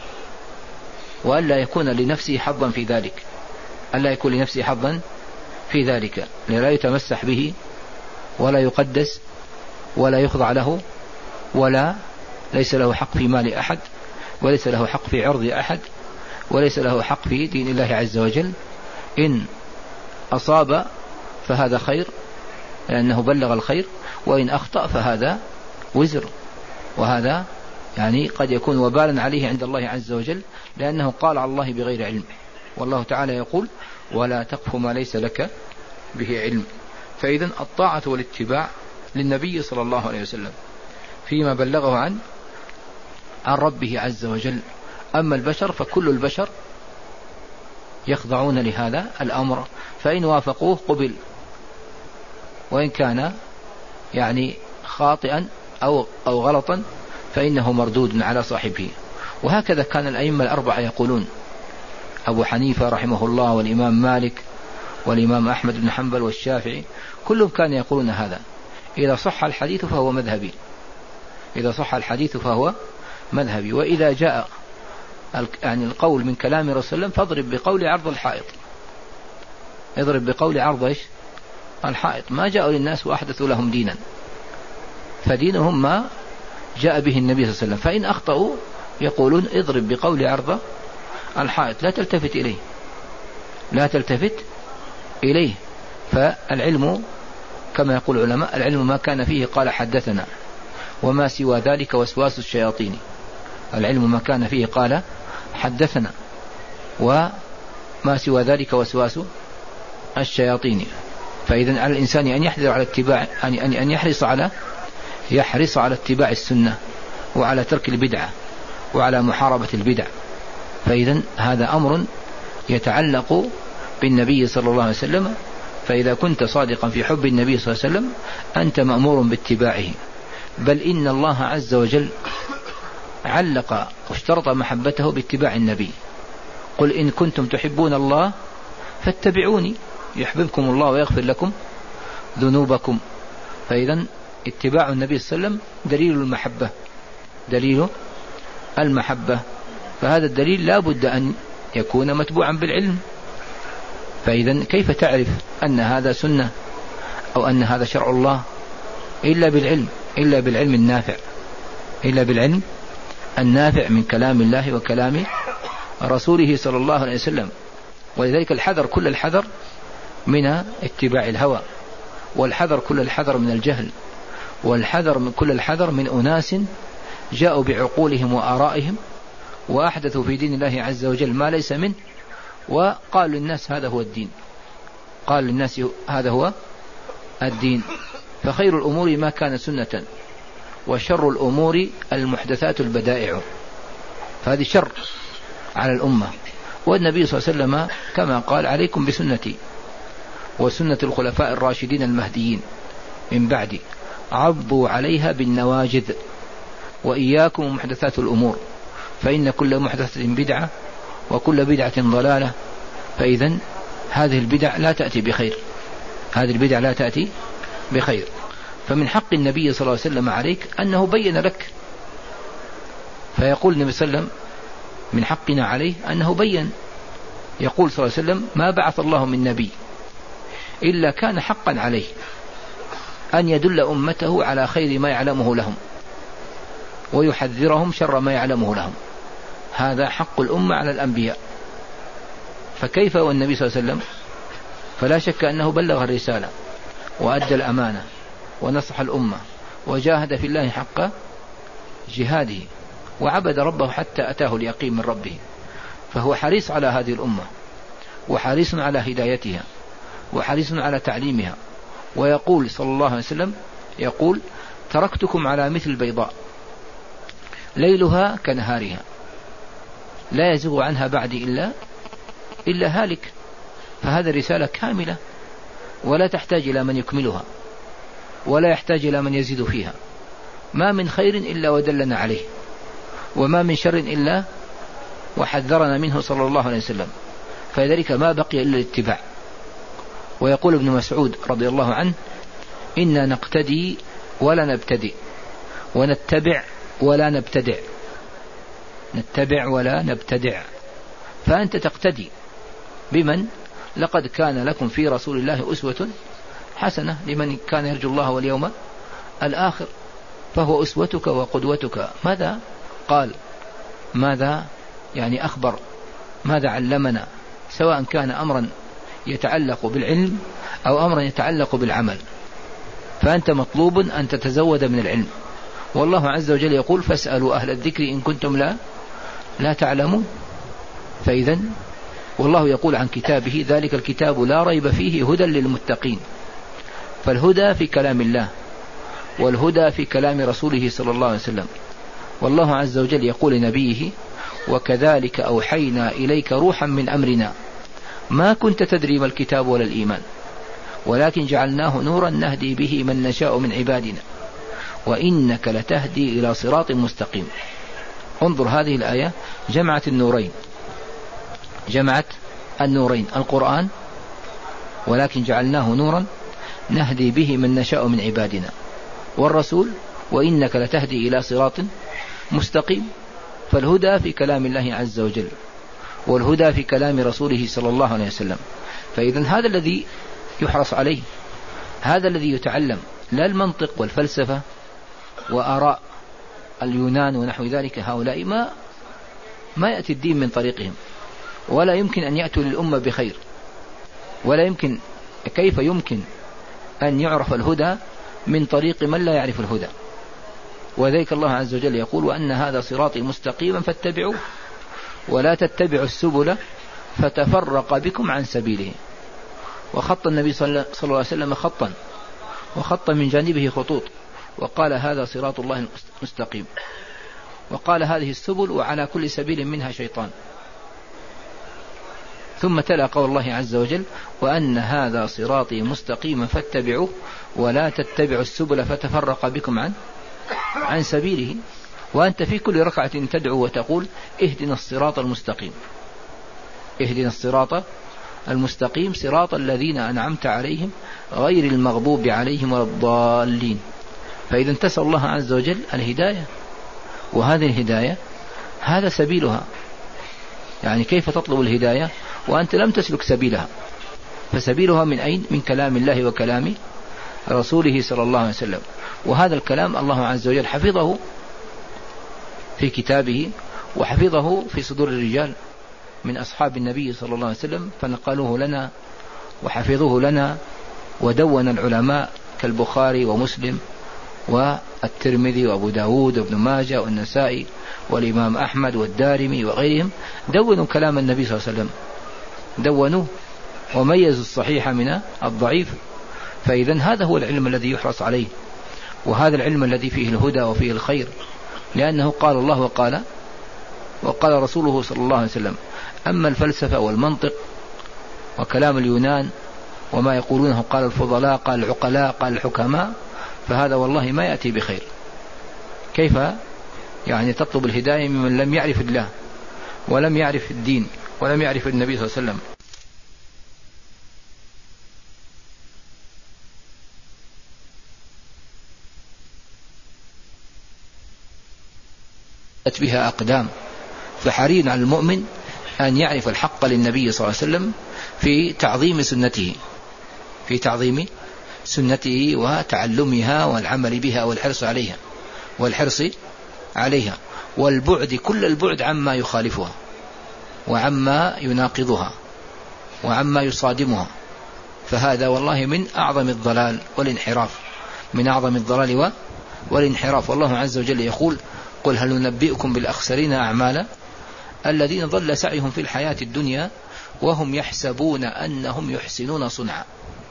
وألا يكون لنفسه حظا في ذلك، ألا يكون لنفسه حظا في ذلك، لا يتمسح به ولا يقدس ولا يخضع له، ولا ليس له حق في مال أحد، وليس له حق في عرض أحد، وليس له حق في دين الله عز وجل. إن أصاب فهذا خير لأنه بلغ الخير، وإن أخطأ فهذا وزر، وهذا يعني قد يكون وبالا عليه عند الله عز وجل، لأنه قال على الله بغير علم. والله تعالى يقول ولا تقف ما ليس لك به علم. فإذن الطاعة والاتباع للنبي صلى الله عليه وسلم فيما بلغه عن عن ربه عز وجل. أما البشر فكل البشر يخضعون لهذا الأمر، فإن وافقوه قبل، وإن كان يعني خاطئا أو, أو غلطا فإنه مردود على صاحبه. وهكذا كان الأئمة الأربعة يقولون، أبو حنيفة رحمه الله والإمام مالك والإمام أحمد بن حنبل والشافعي، كلهم كانوا يقولون هذا: إذا صح الحديث فهو مذهبي، إذا صح الحديث فهو مذهبي. وإذا جاء يعني القول من كلام رسول الله فاضرب بقول عرض الحائط، اضرب بقول عرض إيش؟ الحائط. ما جاءوا للناس وأحدثوا لهم دينا، فدينهم ما جاء به النبي صلى الله عليه وسلم. فإن أخطأوا يقولون اضرب بقول عرض الحائط، لا تلتفت إليه، لا تلتفت إليه. فالعلم كما يقول العلماء: العلم ما كان فيه قال حدثنا، وما سوى ذلك وسواس الشياطين. العلم ما كان فيه قال حدثنا، وما سوى ذلك وسواس الشياطين. فإذا على الإنسان أن يحذر على اتباع أن أن يحرص على يحرص على اتباع السنة، وعلى ترك البدعة، وعلى محاربة البدع. فإذا هذا أمر يتعلق بالنبي صلى الله عليه وسلم. فإذا كنت صادقا في حب النبي صلى الله عليه وسلم أنت مأمور باتباعه. بل إن الله عز وجل علق واشترط محبته باتباع النبي: قل إن كنتم تحبون الله فاتبعوني يحببكم الله ويغفر لكم ذنوبكم. فإذا اتباع النبي صلى الله عليه وسلم دليل المحبة، دليل المحبة. فهذا الدليل لا بد أن يكون متبوعا بالعلم. فإذا كيف تعرف أن هذا سنة أو أن هذا شرع الله؟ إلا بالعلم، إلا بالعلم النافع، إلا بالعلم النافع من كلام الله وكلام رسوله صلى الله عليه وسلم. ولذلك الحذر كل الحذر من اتباع الهوى، والحذر كل الحذر من الجهل، والحذر من كل الحذر من أناس جاءوا بعقولهم وآرائهم وأحدثوا في دين الله عز وجل ما ليس منه، وقال للناس هذا هو الدين، قال للناس هذا هو الدين. فخير الأمور ما كان سنة، وشر الأمور المحدثات البدائع. فهذه شر على الأمة. والنبي صلى الله عليه وسلم كما قال عليكم بسنتي وسنة الخلفاء الراشدين المهديين من بعدي عضوا عليها بالنواجذ وإياكم محدثات الأمور فإن كل محدثة بدعة وكل بدعة ضلالة. فإذا هذه البدع لا تأتي بخير، هذه البدع لا تأتي بخير. فمن حق النبي صلى الله عليه وسلم عليك أنه بين لك، فيقول النبي صلى الله عليه وسلم من حقنا عليه أنه بين. يقول صلى الله عليه وسلم ما بعث الله من نبي إلا كان حقا عليه أن يدل أمته على خير ما يعلمه لهم ويحذرهم شر ما يعلمه لهم. هذا حق الأمة على الأنبياء. فكيف والنبي صلى الله عليه وسلم؟ فلا شك أنه بلغ الرسالة وأدى الأمانة ونصح الأمة وجاهد في الله حق جهاده وعبد ربه حتى أتاه اليقين من ربه. فهو حريص على هذه الأمة وحريص على هدايتها وحريص على تعليمها. ويقول صلى الله عليه وسلم يقول تركتكم على مثل البيضاء ليلها كنهارها لا يزغ عنها بعدي إلا إلا هالك. فهذا رسالة كاملة ولا تحتاج إلى من يكملها ولا يحتاج إلى من يزيد فيها. ما من خير إلا ودلنا عليه، وما من شر إلا وحذرنا منه صلى الله عليه وسلم. فلذلك ما بقي إلا الاتباع. ويقول ابن مسعود رضي الله عنه إنا نقتدي ولا نبتدئ ونتبع ولا نبتدع، نتبع ولا نبتدع. فأنت تقتدي بمن؟ لقد كان لكم في رسول الله أسوة حسنة لمن كان يرجو الله واليوم الآخر. فهو أسوتك وقدوتك. ماذا قال؟ ماذا يعني أخبر؟ ماذا علمنا؟ سواء كان أمرا يتعلق بالعلم أو أمرا يتعلق بالعمل. فأنت مطلوب أن تتزود من العلم. والله عز وجل يقول فاسألوا أهل الذكر إن كنتم لا لا تعلمون. فإذا والله يقول عن كتابه ذلك الكتاب لا ريب فيه هدى للمتقين. فالهدى في كلام الله والهدى في كلام رسوله صلى الله عليه وسلم. والله عز وجل يقول لنبيه وكذلك أوحينا إليك روحا من أمرنا ما كنت تدري ما الكتاب ولا الإيمان ولكن جعلناه نورا نهدي به من نشاء من عبادنا وإنك لتهدي إلى صراط مستقيم. انظر هذه الآية جمعت النورين، جمعت النورين القرآن ولكن جعلناه نورا نهدي به من نشاء من عبادنا، والرسول وإنك لتهدي إلى صراط مستقيم. فالهدى في كلام الله عز وجل والهدى في كلام رسوله صلى الله عليه وسلم. فإذا هذا الذي يحرص عليه، هذا الذي يتعلم، لا المنطق والفلسفة وآراء اليونان ونحو ذلك. هؤلاء ما ما يأتي الدين من طريقهم، ولا يمكن أن يأتوا للأمة بخير، ولا يمكن. كيف يمكن أن يعرف الهدى من طريق من لا يعرف الهدى؟ وذلك الله عز وجل يقول وأن هذا صراطي مستقيما فاتبعوه ولا تتبعوا السبل فتفرق بكم عن سبيله. وخط النبي صلى الله عليه وسلم خطا وخط من جانبه خطوط وقال هذا صراط الله المستقيم، وقال هذه السبل وعلى كل سبيل منها شيطان. ثم تلا قول الله عز وجل وأن هذا صراطي مستقيما فاتبعوه ولا تتبعوا السبل فتفرق بكم عن عن سبيله. وأنت في كل ركعة تدعو وتقول اهدنا الصراط المستقيم، اهدنا الصراط المستقيم صراط الذين أنعمت عليهم غير المغضوب عليهم ولا الضالين. فإذا تسأل الله عز وجل الهداية، وهذه الهداية هذا سبيلها. يعني كيف تطلب الهداية وأنت لم تسلك سبيلها؟ فسبيلها من أين؟ من كلام الله وكلام رسوله صلى الله عليه وسلم. وهذا الكلام الله عز وجل حفظه في كتابه، وحفظه في صدور الرجال من أصحاب النبي صلى الله عليه وسلم، فنقلوه لنا وحفظوه لنا. ودون العلماء كالبخاري ومسلم والترمذي وأبو داود وابن ماجه والنسائي والإمام أحمد والدارمي وغيرهم، دونوا كلام النبي صلى الله عليه وسلم، دونوا وميزوا الصحيح من الضعيف. فإذا هذا هو العلم الذي يحرص عليه، وهذا العلم الذي فيه الهدى وفيه الخير، لأنه قال الله وقال وقال رسوله صلى الله عليه وسلم. أما الفلسفة والمنطق وكلام اليونان وما يقولونه قال الفضلاء قال العقلاء قال الحكماء، فهذا والله ما يأتي بخير. كيف يعني تطلب الهداية ممن لم يعرف الله ولم يعرف الدين ولم يعرف النبي صلى الله عليه وسلم؟ بها أقدام. فحري على المؤمن أن يعرف الحق للنبي صلى الله عليه وسلم في تعظيم سنته في تعظيم سنته وتعلمها والعمل بها والحرص عليها والحرص عليها والبعد كل البعد عما يخالفها وعما يناقضها وعما يصادمها. فهذا والله من أعظم الضلال والانحراف، من أعظم الضلال والانحراف. والله عز وجل يقول: قل هل ننبئكم بالأخسرين أعمالا الذين ضل سعيهم في الحياة الدنيا وهم يحسبون أنهم يحسنون صنعا.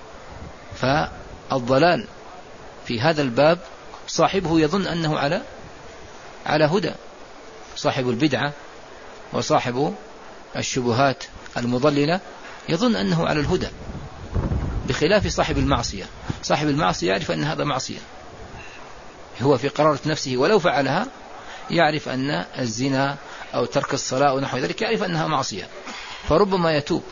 فالضلال في هذا الباب صاحبه يظن أنه على على هدى، صاحب البدعة وصاحب الشبهات المضللة يظن أنه على الهدى، بخلاف صاحب المعصية. صاحب المعصية يعرف أن هذا معصية، هو في قرارة نفسه ولو فعلها يعرف أن الزنا أو ترك الصلاة ونحو ذلك يعرف أنها معصية، فربما يتوب.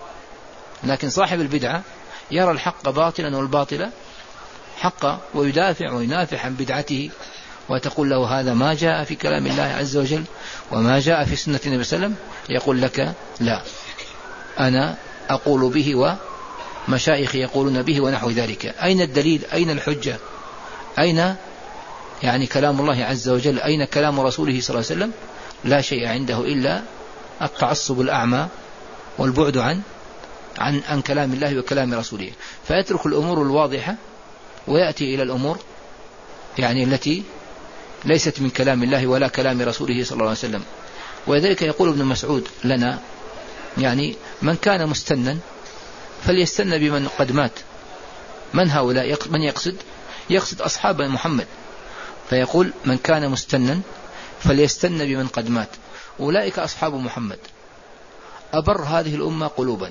لكن صاحب البدعة يرى الحق باطلا والباطل حقا، ويدافع وينافع عن بدعته، وتقول له هذا ما جاء في كلام الله عز وجل وما جاء في سنة النبي صلى الله عليه وسلم، يقول لك: لا، أنا أقول به ومشايخي يقولون به ونحو ذلك. أين الدليل؟ أين الحجة؟ أين يعني كلام الله عز وجل؟ أين كلام رسوله صلى الله عليه وسلم؟ لا شيء عنده إلا التعصب الأعمى والبعد عن عن عن كلام الله وكلام رسوله، فيترك الأمور الواضحة ويأتي إلى الأمور يعني التي ليست من كلام الله ولا كلام رسوله صلى الله عليه وسلم. ولذلك يقول ابن مسعود لنا: يعني من كان مستنا فليستن بمن قد مات. من هؤلاء؟ من يقصد؟ يقصد أصحاب محمد. فيقول: من كان مستنا فليستن بمن قد مات. أولئك أصحاب محمد، أبر هذه الأمة قلوبا،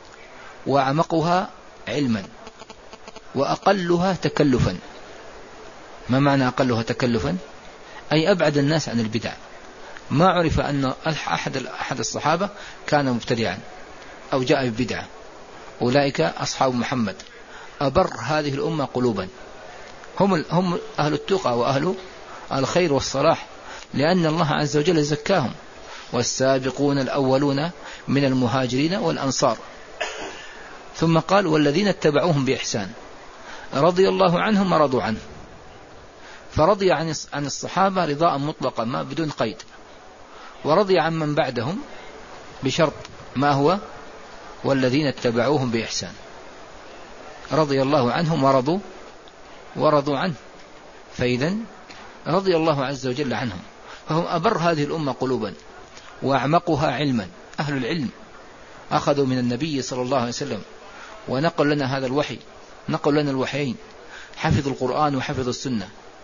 وأعمقها علما، وأقلها تكلفا. ما معنى أقلها تكلفا؟ أي أبعد الناس عن البدع. ما عرف أن أحد أحد الصحابة كان مبتدعا أو جاء ببدعة. أولئك أصحاب محمد، أبر هذه الأمة قلوبا، هم هم أهل التقى وأهل الخير والصلاح، لأن الله عز وجل زكاهم. والسابقون الأولون من المهاجرين والأنصار. ثم قال: والذين اتبعوهم بإحسان رضي الله عنهم ورضوا عنه. فرضي عن الصحابة رضاء مطلقا ما بدون قيد، ورضي عن من بعدهم بشرط، ما هو؟ والذين اتبعوهم بإحسان رضي الله عنهم ورضوا ورضوا عنه. فإذا رضي الله عز وجل عنهم، فهم أبر هذه الأمة قلوبا وأعمقها علما. أهل العلم أخذوا من النبي صلى الله عليه وسلم ونقل لنا هذا الوحي، نقل لنا الوحيين، حفظوا القرآن وحفظوا السنة،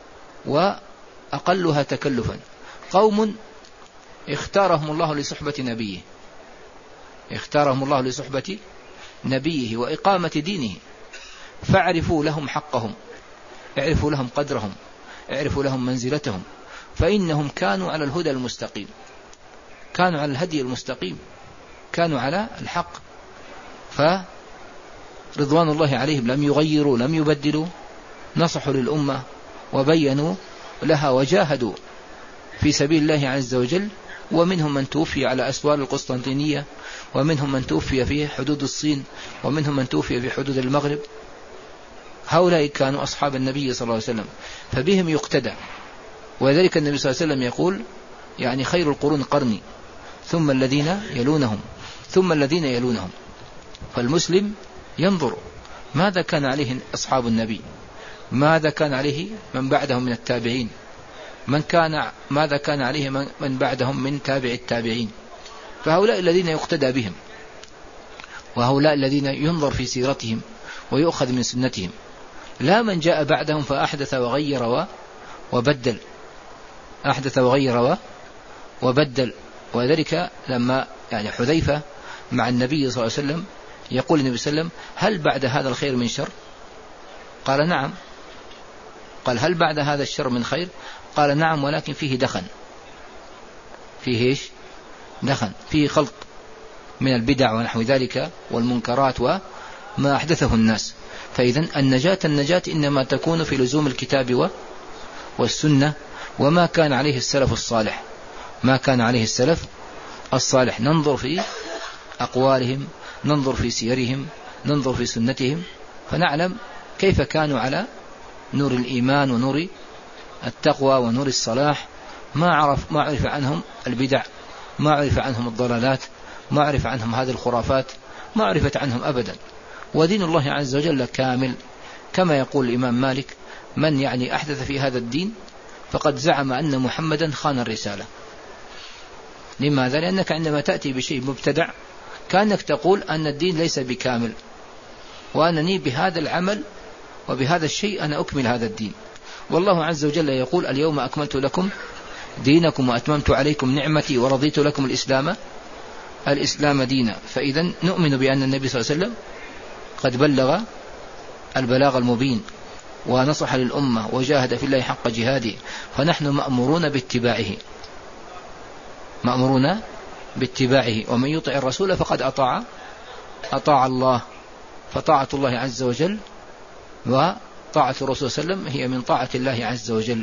وأقلها تكلفا. قوم اختارهم الله لصحبة نبيه، اختارهم الله لصحبة نبيه وإقامة دينه، فاعرفوا لهم حقهم، اعرفوا لهم قدرهم، اعرفوا لهم منزلتهم، فإنهم كانوا على الهدى المستقيم، كانوا على الهدي المستقيم، كانوا على الحق. فرضوان الله عليهم لم يغيروا لم يبدلوا، نصحوا للأمة وبينوا لها وجاهدوا في سبيل الله عز وجل. ومنهم من توفي على أسوار القسطنطينية، ومنهم من توفي في حدود الصين، ومنهم من توفي في حدود المغرب. هؤلاء كانوا أصحاب النبي صلى الله عليه وسلم، فبهم يقتدى. وذلك النبي صلى الله عليه وسلم يقول يعني خير القرون قرني، ثم الذين يلونهم، ثم الذين يلونهم. فالمسلم ينظر ماذا كان عليه أصحاب النبي، ماذا كان عليه من بعدهم من التابعين، من كان ماذا كان عليه من بعدهم من تابع التابعين. فهؤلاء الذين يقتدى بهم، وهؤلاء الذين ينظر في سيرتهم ويؤخذ من سنتهم، لا من جاء بعدهم فأحدث وغير وبدل، أحدث وغير وبدل. وذلك لما يعني حذيفة مع النبي صلى الله عليه وسلم يقول النبي صلى الله عليه وسلم هل بعد هذا الخير من شر؟ قال نعم. قال هل بعد هذا الشر من خير؟ قال نعم، ولكن فيه دخن. فيه إيش؟ دخن، فيه خلط من البدع ونحو ذلك والمنكرات وما أحدثه الناس. فإذن النجاة النجاة إنما تكون في لزوم الكتاب والسنة، وما كان عليه السلف الصالح، ما كان عليه السلف الصالح. ننظر في أقوالهم، ننظر في سيرهم، ننظر في سنتهم، فنعلم كيف كانوا على نور الإيمان ونور التقوى ونور الصلاح. ما عرف ما عرف عنهم البدع، ما عرف عنهم الضلالات، ما عرف عنهم هذه الخرافات، ما عرفت عنهم أبدا. ودين الله عز وجل كامل، كما يقول الإمام مالك من يعني أحدث في هذا الدين فقد زعم أن محمدا خان الرسالة. لماذا؟ لأنك عندما تأتي بشيء مبتدع كأنك تقول أن الدين ليس بكامل، وأنني بهذا العمل وبهذا الشيء أنا أكمل هذا الدين. والله عز وجل يقول اليوم أكملت لكم دينكم وأتممت عليكم نعمتي ورضيت لكم الإسلام الإسلام دينا. فإذا نؤمن بأن النبي صلى الله عليه وسلم قد بلغ البلاغ المبين ونصح للأمة وجاهد في الله حق جهاده، فنحن مأمورون باتباعه، مأمورون باتباعه. ومن يطع الرسول فقد أطاع أطاع الله، فطاعة الله عز وجل وطاعة الرسول صلى الله عليه وسلم هي من طاعة الله عز وجل.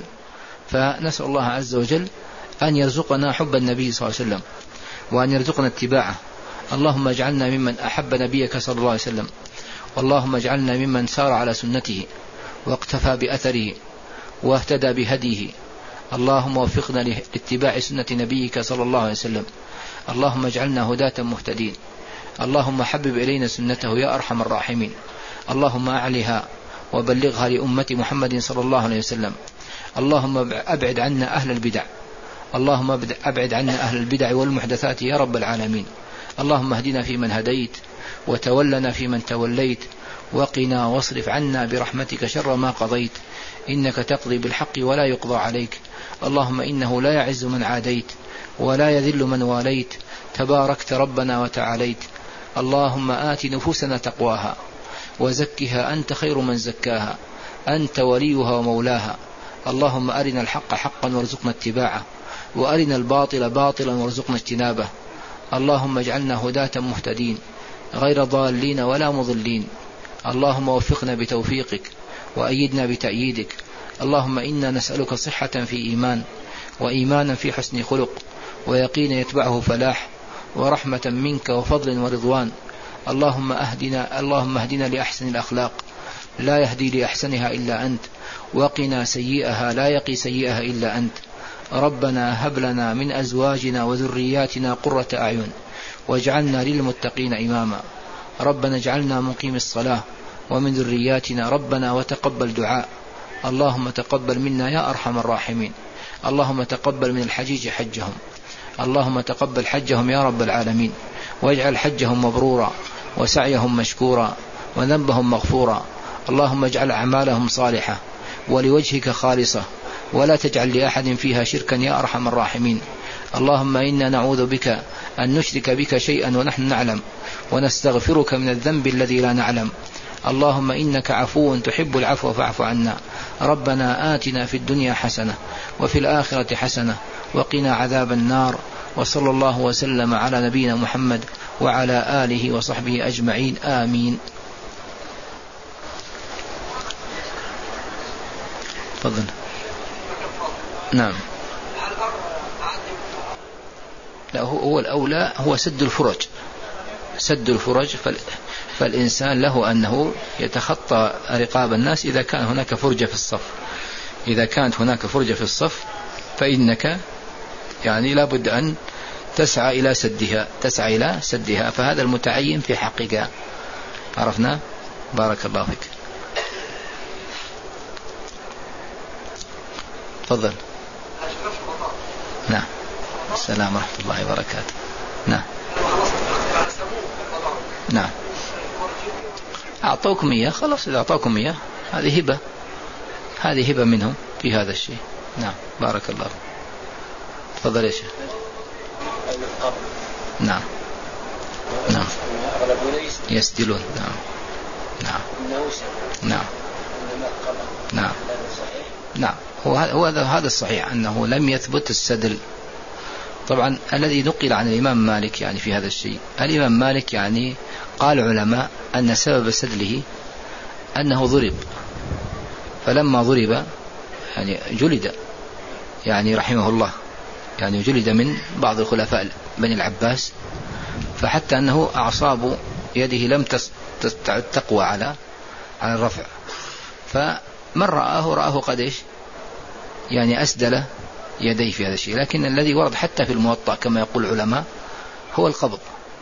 فنسأل الله عز وجل أن يرزقنا حب النبي صلى الله عليه وسلم، وأن يرزقنا اتباعه. اللهم اجعلنا ممن أحب نبيك صلى الله عليه وسلم، واللهم اجعلنا ممن سار على سنته واقتفى بأثره واهتدى بهديه. اللهم وفقنا لاتباع سنة نبيك صلى الله عليه وسلم. اللهم اجعلنا هداة مهتدين. اللهم حبب إلينا سنته يا أرحم الراحمين. اللهم أعلها وبلغها لأمة محمد صلى الله عليه وسلم. اللهم أبعد عنا أهل البدع، اللهم أبعد عنا أهل البدع والمحدثات يا رب العالمين. اللهم اهدنا فيمن هديت، وتولنا فيمن توليت، وقنا واصرف عنا برحمتك شر ما قضيت، إنك تقضي بالحق ولا يقضى عليك. اللهم إنه لا يعز من عاديت ولا يذل من واليت، تباركت ربنا وتعاليت. اللهم آت نفوسنا تقواها وزكها أنت خير من زكاها، أنت وليها ومولاها. اللهم أرنا الحق حقا وارزقنا اتباعه، وأرنا الباطل باطلا وارزقنا اجتنابه. اللهم اجعلنا هداة مهتدين غير ضالين ولا مضلين. اللهم وفقنا بتوفيقك وأيدنا بتأييدك. اللهم إنا نسألك صحة في إيمان، وإيمانا في حسن خلق، ويقين يتبعه فلاح، ورحمة منك وفضل ورضوان. اللهم أهدنا اللهم اهدنا لأحسن الأخلاق، لا يهدي لأحسنها إلا أنت، وقنا سيئها لا يقي سيئها إلا أنت. ربنا هب لنا من أزواجنا وذرياتنا قرة أعين، واجعلنا للمتقين إماما. ربنا اجعلنا مقيم الصلاة ومن ذرياتنا ربنا وتقبل دعاء. اللهم تقبل منا يا أرحم الراحمين. اللهم تقبل من الحجيج حجهم، اللهم تقبل حجهم يا رب العالمين، واجعل حجهم مبرورا وسعيهم مشكورا وذنبهم مغفورا. اللهم اجعل أعمالهم صالحة ولوجهك خالصة، ولا تجعل لأحد فيها شركا يا أرحم الراحمين. اللهم إنا نعوذ بك أن نشرك بك شيئا ونحن نعلم، ونستغفرك من الذنب الذي لا نعلم. اللهم إنك عفو تحب العفو فاعف عنا. ربنا آتنا في الدنيا حسنة وفي الآخرة حسنة وقنا عذاب النار. وصلى الله وسلم على نبينا محمد وعلى آله وصحبه أجمعين، آمين. تفضل. نعم. لا، هو الأولى هو سد الفرج، سد الفرج، فالإنسان له أنه يتخطى رقاب الناس إذا كان هناك فرجة في الصف. إذا كانت هناك فرجة في الصف فإنك يعني لا بد أن تسعى إلى سدها، تسعى إلى سدها، فهذا المتعين في حقك. عرفنا؟ بارك الله فيك. تفضل. نعم. السلام ورحمة الله وبركاته. نعم. نعم. أعطوكم إياه، خلاص إذا أعطوكم إياه هذه هبة، هذه هبة منهم في هذا الشيء. نعم. بارك الله. تفضل يا شيخ. نعم. نعم. يسدلون. نعم. نعم. نعم. نعم. نعم. هو هذا هذا الصحيح أنه لم يثبت السدل. طبعا الذي نقل عن الإمام مالك يعني في هذا الشيء، الإمام مالك يعني قال علماء أن سبب سدله أنه ضرب، فلما ضرب يعني جلد، يعني رحمه الله، يعني جلد من بعض الخلفاء بني العباس، فحتى أنه أعصاب يده لم تقوى على على الرفع، فمن رآه رآه قد إيش يعني أسدل يديه في هذا الشيء. لكن الذي ورد حتى في الموطأ كما يقول العلماء هو القبض.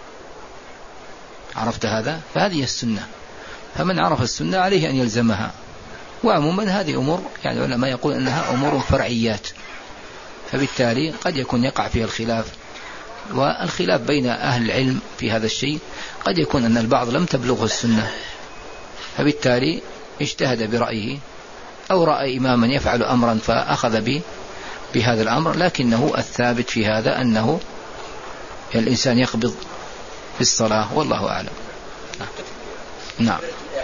عرفت هذا؟ فهذه السنة، فمن عرف السنة عليه أن يلزمها. وعموما هذه أمور يعني العلماء يقول أنها أمور فرعيات، فبالتالي قد يكون يقع فيها الخلاف، والخلاف بين أهل العلم في هذا الشيء قد يكون أن البعض لم تبلغه السنة، فبالتالي اجتهد برأيه أو رأى إماما يفعل أمرا فأخذ به بهذا الأمر. لكنه الثابت في هذا أنه الإنسان يقبض في الصلاة، والله أعلم. نعم.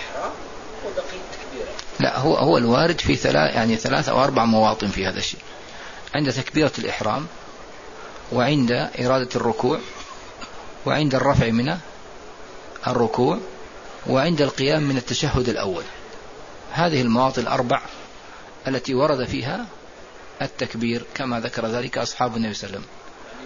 لا، هو هو الوارد في ثلاث يعني ثلاث أو أربع مواطن في هذا الشيء: عند تكبيرة الإحرام، وعند إرادة الركوع، وعند الرفع من الركوع، وعند القيام من التشهد الأول. هذه المواطن الأربع التي ورد فيها التكبير كما ذكر ذلك أصحاب النبي صلى الله عليه وسلم.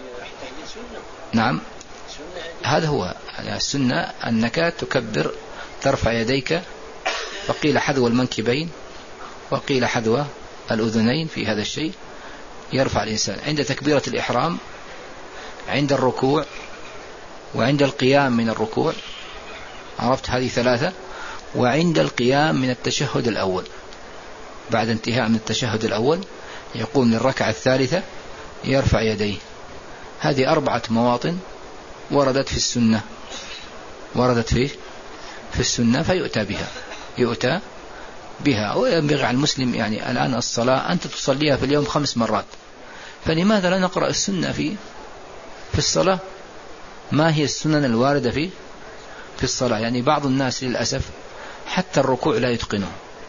نعم. هذا هو السنة، أنك تكبر ترفع يديك، وقيل حذو المنكبين وقيل حذو الأذنين في هذا الشيء. يرفع الإنسان عند تكبيرة الإحرام، عند الركوع، وعند القيام من الركوع. عرفت هذه ثلاثة. وعند القيام من التشهد الأول، بعد انتهاء من التشهد الأول يقوم للركعة الثالثة يرفع يديه. هذه أربعة مواطن وردت في السنة، وردت فيه في السنة، فيؤتى بها، يؤتى بها. وينبغي على المسلم يعني الآن الصلاة أنت تصليها في اليوم خمس مرات، فلماذا لا نقرأ السنة في في الصلاة؟ ما هي السنن الواردة في في الصلاة؟ يعني بعض الناس للأسف حتى الركوع لا يتقنه.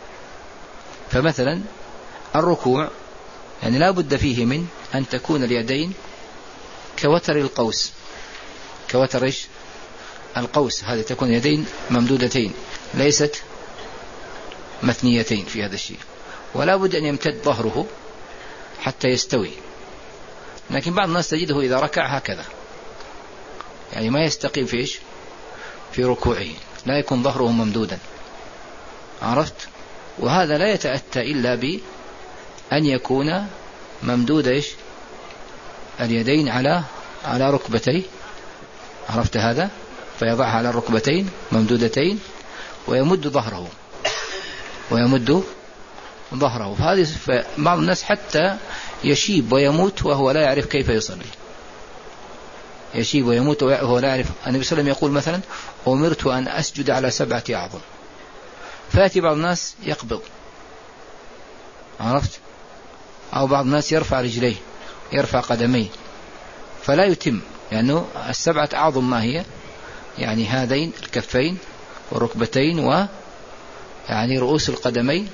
فمثلا الركوع يعني لا بد فيه من أن تكون اليدين كوتر القوس، كوتر إيش القوس، هذه تكون يدين ممدودتين ليست مثنيتين في هذا الشيء. ولا بد أن يمتد ظهره حتى يستوي. لكن بعض الناس تجده إذا ركع هكذا، يعني ما يستقيم في إيش في ركوعه، لا يكون ظهره ممدودا. عرفت؟ وهذا لا يتأتى إلا بأن يكون ممدود إيش اليدين على على ركبتيه. عرفت هذا؟ فيضعها على الركبتين ممدودتين ويمد ظهره ويمد ظهره. فهذه بعض الناس حتى يشيب ويموت وهو لا يعرف كيف يصلي، يشيب ويموت وهو لا يعرف. النبي صلى الله عليه وسلم يقول مثلا: أمرت أن أسجد على سبعة أعظم. فيأتي بعض الناس يقبض، عرفت؟ أو بعض الناس يرفع رجليه، يرفع قدميه، فلا يتم، لأنه يعني السبعة أعظم ما هي؟ يعني هذين الكفين والركبتين و يعني رؤوس القدمين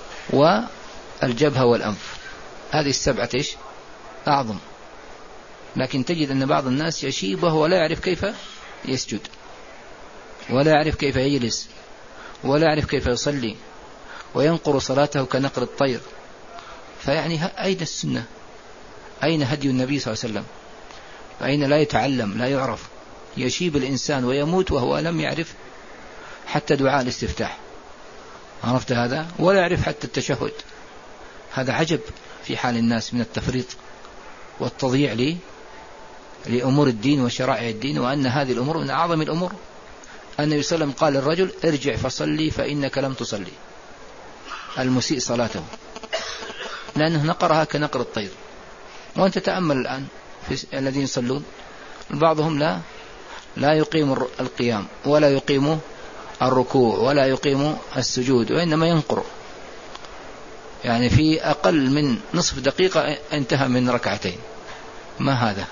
والجبهة والأنف، هذه السبعة إيش أعظم. لكن تجد أن بعض الناس يشيب وهو لا يعرف كيف يسجد، ولا يعرف كيف يجلس، ولا يعرف كيف يصلي، وينقر صلاته كنقر الطير. فيعني أين السنة؟ أين هدي النبي صلى الله عليه وسلم؟ أين لا يتعلم لا يعرف؟ يشيب الإنسان ويموت وهو لم يعرف حتى دعاء الاستفتاح، عرفت هذا؟ ولا يعرف حتى التشهد. هذا عجب في حال الناس من التفريط والتضييع لي لأمور الدين وشرائع الدين، وأن هذه الأمور من أعظم الأمور. النبي صلى الله عليه وسلم قال للرجل ارجع فصلي فإنك لم تصلي، المسيء صلاته، لأنه نقرها كنقر الطير. وأنت تأمل الآن في الذين يصلون، بعضهم لا لا يقيم القيام ولا يقيم الركوع ولا يقيم السجود، وإنما ينقر، يعني في أقل من نصف دقيقة انتهى من ركعتين. ما هذا؟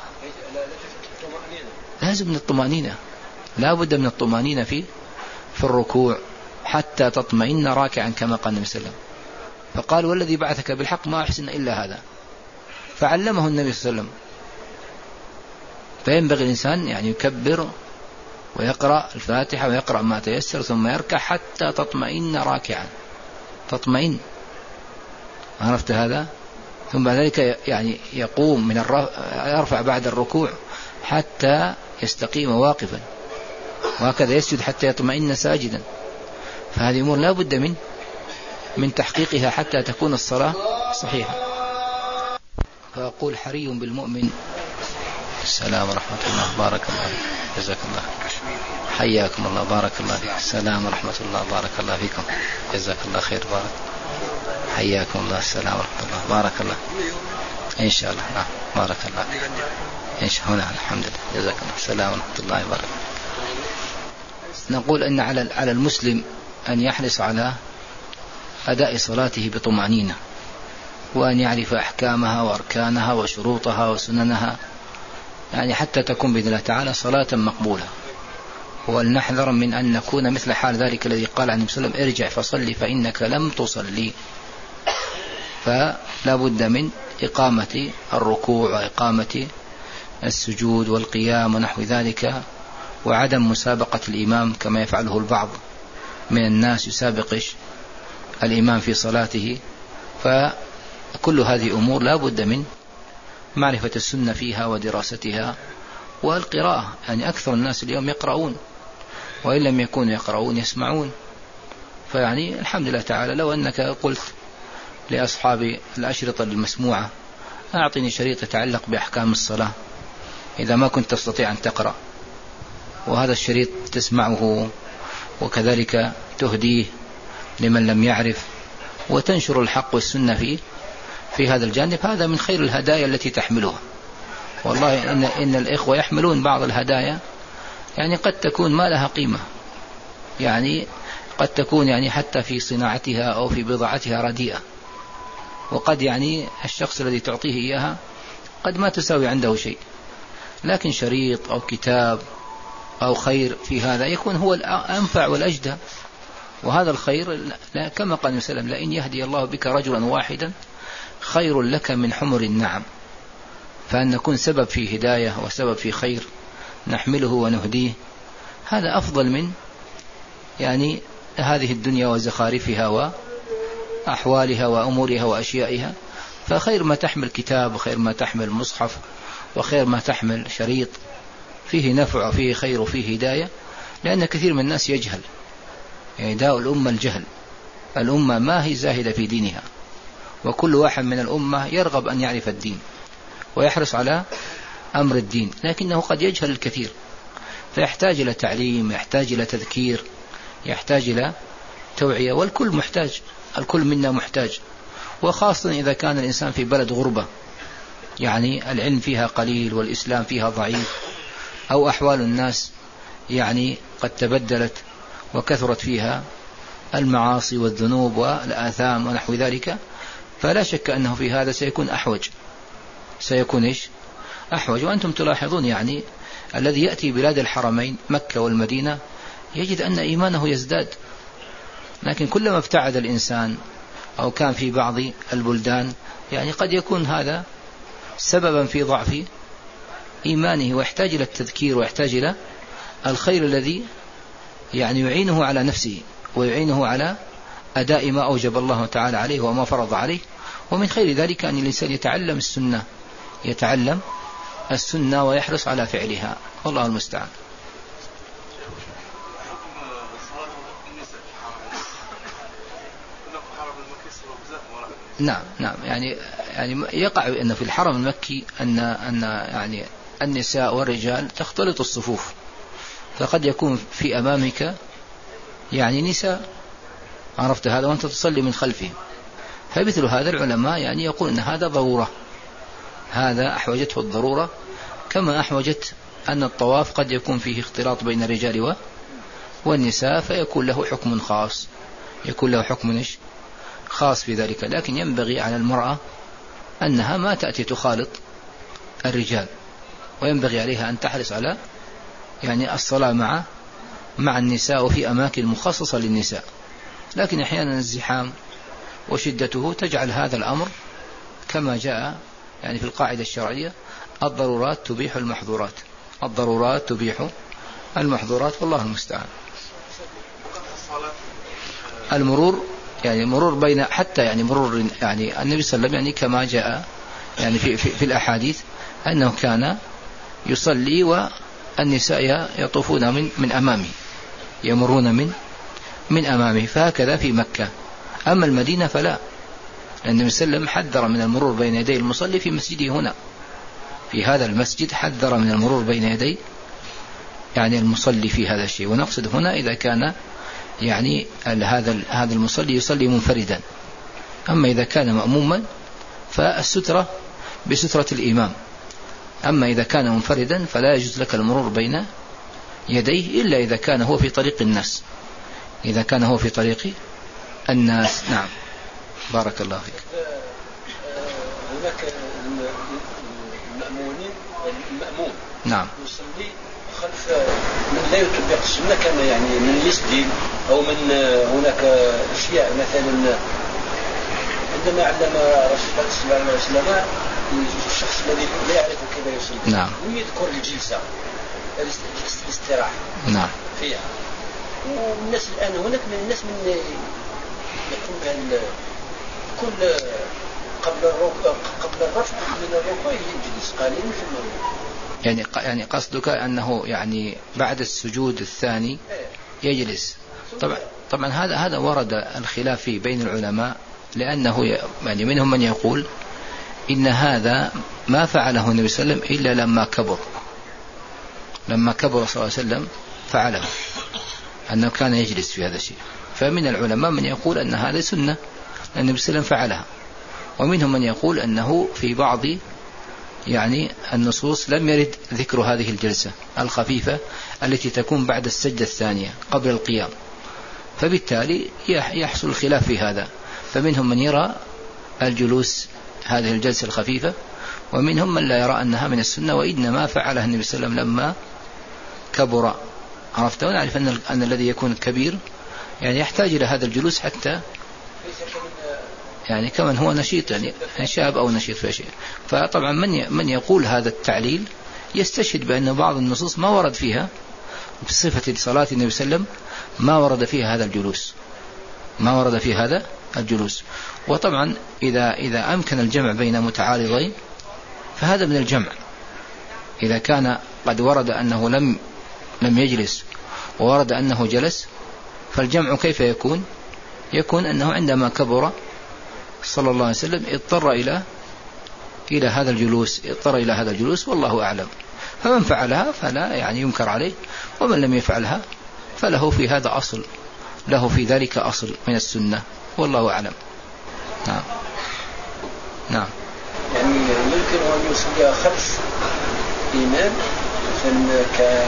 لازم من الطمأنينة، لا بد من الطمأنينة في في الركوع حتى تطمئن راكعا كما قال النبي صلى الله عليه وسلم. فقال والذي بعثك بالحق ما أحسن إلا هذا، فعلمه النبي صلى الله عليه وسلم. فينبغي الإنسان يعني يكبر ويقرأ الفاتحة ويقرأ ما تيسر ثم يركع حتى تطمئن راكعا، تطمئن، عرفت هذا؟ ثم بعد ذلك يعني يقوم من الرفع، يرفع بعد الركوع حتى يستقيم واقفا، وهكذا يسجد حتى يطمئن ساجدا. فهذه أمور لا بد من من تحقيقها حتى تكون الصلاة صحيحة. فأقول حري بالمؤمن. السلام ورحمة الله، بارك الله، جزاك الله، حياكم الله، بارك الله فيك. السلام ورحمة الله، بارك الله فيكم، جزاك الله خير، بارك، حياكم الله. السلام ورحمة الله، بارك الله، إن شاء الله، نعم، بارك الله، إن شاء الله، الحمد لله، جزاك الله. السلام ورحمة الله وبركاته. نقول أن على على المسلم أن يحرص على أداء صلاته بطمأنينة، وأن يعرف أحكامها وأركانها وشروطها وسننها، يعني حتى تكون بإذن الله تعالى صلاة مقبولة. ولنحذر من أن نكون مثل حال ذلك الذي قال عن النبي صلى الله عليه وسلم ارجع فصلي فإنك لم تصلي. فلا بد من إقامة الركوع وإقامة السجود والقيام ونحو ذلك، وعدم مسابقة الإمام كما يفعله البعض من الناس، يسابق الإمام في صلاته. فكل هذه أمور لا بد من معرفة السنة فيها ودراستها والقراءة. يعني أكثر الناس اليوم يقرؤون، وإن لم يكونوا يقرؤون يسمعون. فيعني الحمد لله تعالى لو أنك قلت لأصحاب الأشرطة المسموعة أعطني شريط يتعلق بأحكام الصلاة إذا ما كنت تستطيع أن تقرأ، وهذا الشريط تسمعه وكذلك تهديه لمن لم يعرف، وتنشر الحق والسنة فيه في هذا الجانب، هذا من خير الهدايا التي تحملها. والله إن, إن الإخوة يحملون بعض الهدايا يعني قد تكون ما لها قيمة، يعني قد تكون يعني حتى في صناعتها أو في بضاعتها رديئة، وقد يعني الشخص الذي تعطيه إياها قد ما تساوي عنده شيء، لكن شريط أو كتاب أو خير في هذا يكون هو الأنفع والأجدى. وهذا الخير كما قال النبي صلى الله عليه وسلم لئن يهدي الله بك رجلا واحدا خير لك من حمر النعم. فأن نكون سبب في هداية وسبب في خير نحمله ونهديه، هذا أفضل من يعني هذه الدنيا وزخارفها وأحوالها وأمورها وأشيائها. فخير ما تحمل كتاب، وخير ما تحمل مصحف، وخير ما تحمل شريط فيه نفع وفيه خير وفيه هداية. لأن كثير من الناس يجهل، يعني داء الأمة الجهل. الأمة ما هي زاهدة في دينها، وكل واحد من الأمة يرغب أن يعرف الدين ويحرص على أمر الدين، لكنه قد يجهل الكثير، فيحتاج إلى تعليم، يحتاج إلى تذكير، يحتاج إلى توعية. والكل محتاج، الكل منا محتاج، وخاصة إذا كان الإنسان في بلد غربة، يعني العلم فيها قليل والإسلام فيها ضعيف، أو أحوال الناس يعني قد تبدلت وكثرت فيها المعاصي والذنوب والآثام ونحو ذلك. فلا شك أنه في هذا سيكون أحوج، سيكون إيش أحوج. وأنتم تلاحظون يعني الذي يأتي بلاد الحرمين مكة والمدينة يجد أن إيمانه يزداد، لكن كلما ابتعد الإنسان أو كان في بعض البلدان يعني قد يكون هذا سببا في ضعف إيمانه ويحتاج إلى التذكير ويحتاج إلى الخير الذي يعني يعينه على نفسه ويعينه على أداء ما أوجب الله تعالى عليه وما فرض عليه. ومن خير ذلك أن الإنسان يتعلم السنة يتعلم السنة ويحرص على فعلها، والله المستعان. نعم نعم يعني يعني يقع أن في الحرم المكي أن أن يعني النساء والرجال تختلط الصفوف، فقد يكون في أمامك يعني نساء عرفت هذا وأنت تصلي من خلفهم، فمثل هذا العلماء يعني يقول أن هذا ضرورة، هذا أحوجته الضرورة، كما أحوجت أن الطواف قد يكون فيه اختلاط بين الرجال والنساء فيكون له حكم خاص، يكون له حكم خاص في ذلك. لكن ينبغي على المرأة أنها ما تأتي تخالط الرجال، وينبغي عليها أن تحرص على يعني الصلاة مع مع النساء وفي أماكن مخصصة للنساء. لكن أحيانا الزحام وشدته تجعل هذا الأمر كما جاء يعني في القاعدة الشرعية: الضرورات تبيح المحظورات، الضرورات تبيح المحظورات، والله المستعان. المرور يعني مرور بين حتى يعني مرور يعني النبي صلى الله عليه وسلم يعني كما جاء يعني في, في, في الأحاديث أنه كان يصلي والنساء يطوفون من من أمامه، يمرون من من أمامه، فهكذا في مكة. أما المدينة فلا، لأن النبي صلى الله عليه وسلم حذر من المرور بين يدي المصلي في مسجده هنا، في هذا المسجد حذر من المرور بين يدي يعني المصلي في هذا الشيء. ونقصد هنا إذا كان يعني هذا هذا المصلي يصلي منفردا، أما إذا كان مأموما فالسترة بسترة الإمام، أما إذا كان منفردا فلا يجوز لك المرور بين يديه إلا إذا كان هو في طريق الناس، إذا كان هو في طريق الناس. نعم بارك الله فيك. هناك المأمونين المأمون نعم يصلي خلف من لا يطبق السنة كما يعني من يسجد أو من هناك أشياء، مثلا عندما علم رسول الله صلى الله عليه وسلم الشخص الذي لا يعرف كيف يصلي نعم لم يذكر الجلسة الاستراحة نعم فيها. والناس الآن هناك من الناس من يقوم بهال كل قبل الركوع قبل الرفع من الركوع يجلس قليلا ثم يعني يعني قصدك أنه يعني بعد السجود الثاني يجلس. طبعا طبعا هذا هذا ورد الخلاف فيه بين العلماء، لأنه يعني منهم من يقول إن هذا ما فعله النبي صلى الله عليه وسلم إلا لما كبر، لما كبر صلى الله عليه وسلم فعله، أنه كان يجلس في هذا الشيء. فمن العلماء من يقول أن هذا سنة النبي صلى الله عليه وسلم فعلها، ومنهم من يقول أنه في بعض يعني النصوص لم يرد ذكر هذه الجلسة الخفيفة التي تكون بعد السجدة الثانية قبل القيام، فبالتالي يحصل الخلاف في هذا. فمنهم من يرى الجلوس هذه الجلسة الخفيفة، ومنهم من لا يرى أنها من السنة وإنما فعلها النبي صلى الله عليه وسلم لما كبر. عرفت؟ ونعرف أن, أن الذي يكون كبير يعني يحتاج إلى هذا الجلوس حتى يعني كمان هو نشيط، يعني شاب أو نشيط في شيء. فطبعا من من يقول هذا التعليل يستشهد بأن بعض النصوص ما ورد فيها بصفة صلاة النبي صلى الله عليه وسلم ما ورد فيها هذا الجلوس، ما ورد فيه هذا الجلوس. وطبعا إذا إذا أمكن الجمع بين متعارضين فهذا من الجمع. إذا كان قد ورد أنه لم لم يجلس وورد أنه جلس، فالجمع كيف يكون؟ يكون أنه عندما كبر صلى الله عليه وسلم اضطر إلى إلى هذا الجلوس، اضطر إلى هذا الجلوس، والله أعلم. فمن فعلها فلا يعني ينكر عليه، ومن لم يفعلها فله في هذا أصل، له في ذلك أصل من السنة، والله أعلم. نعم نعم يعني يمكن أن يصلي خلف إمام ك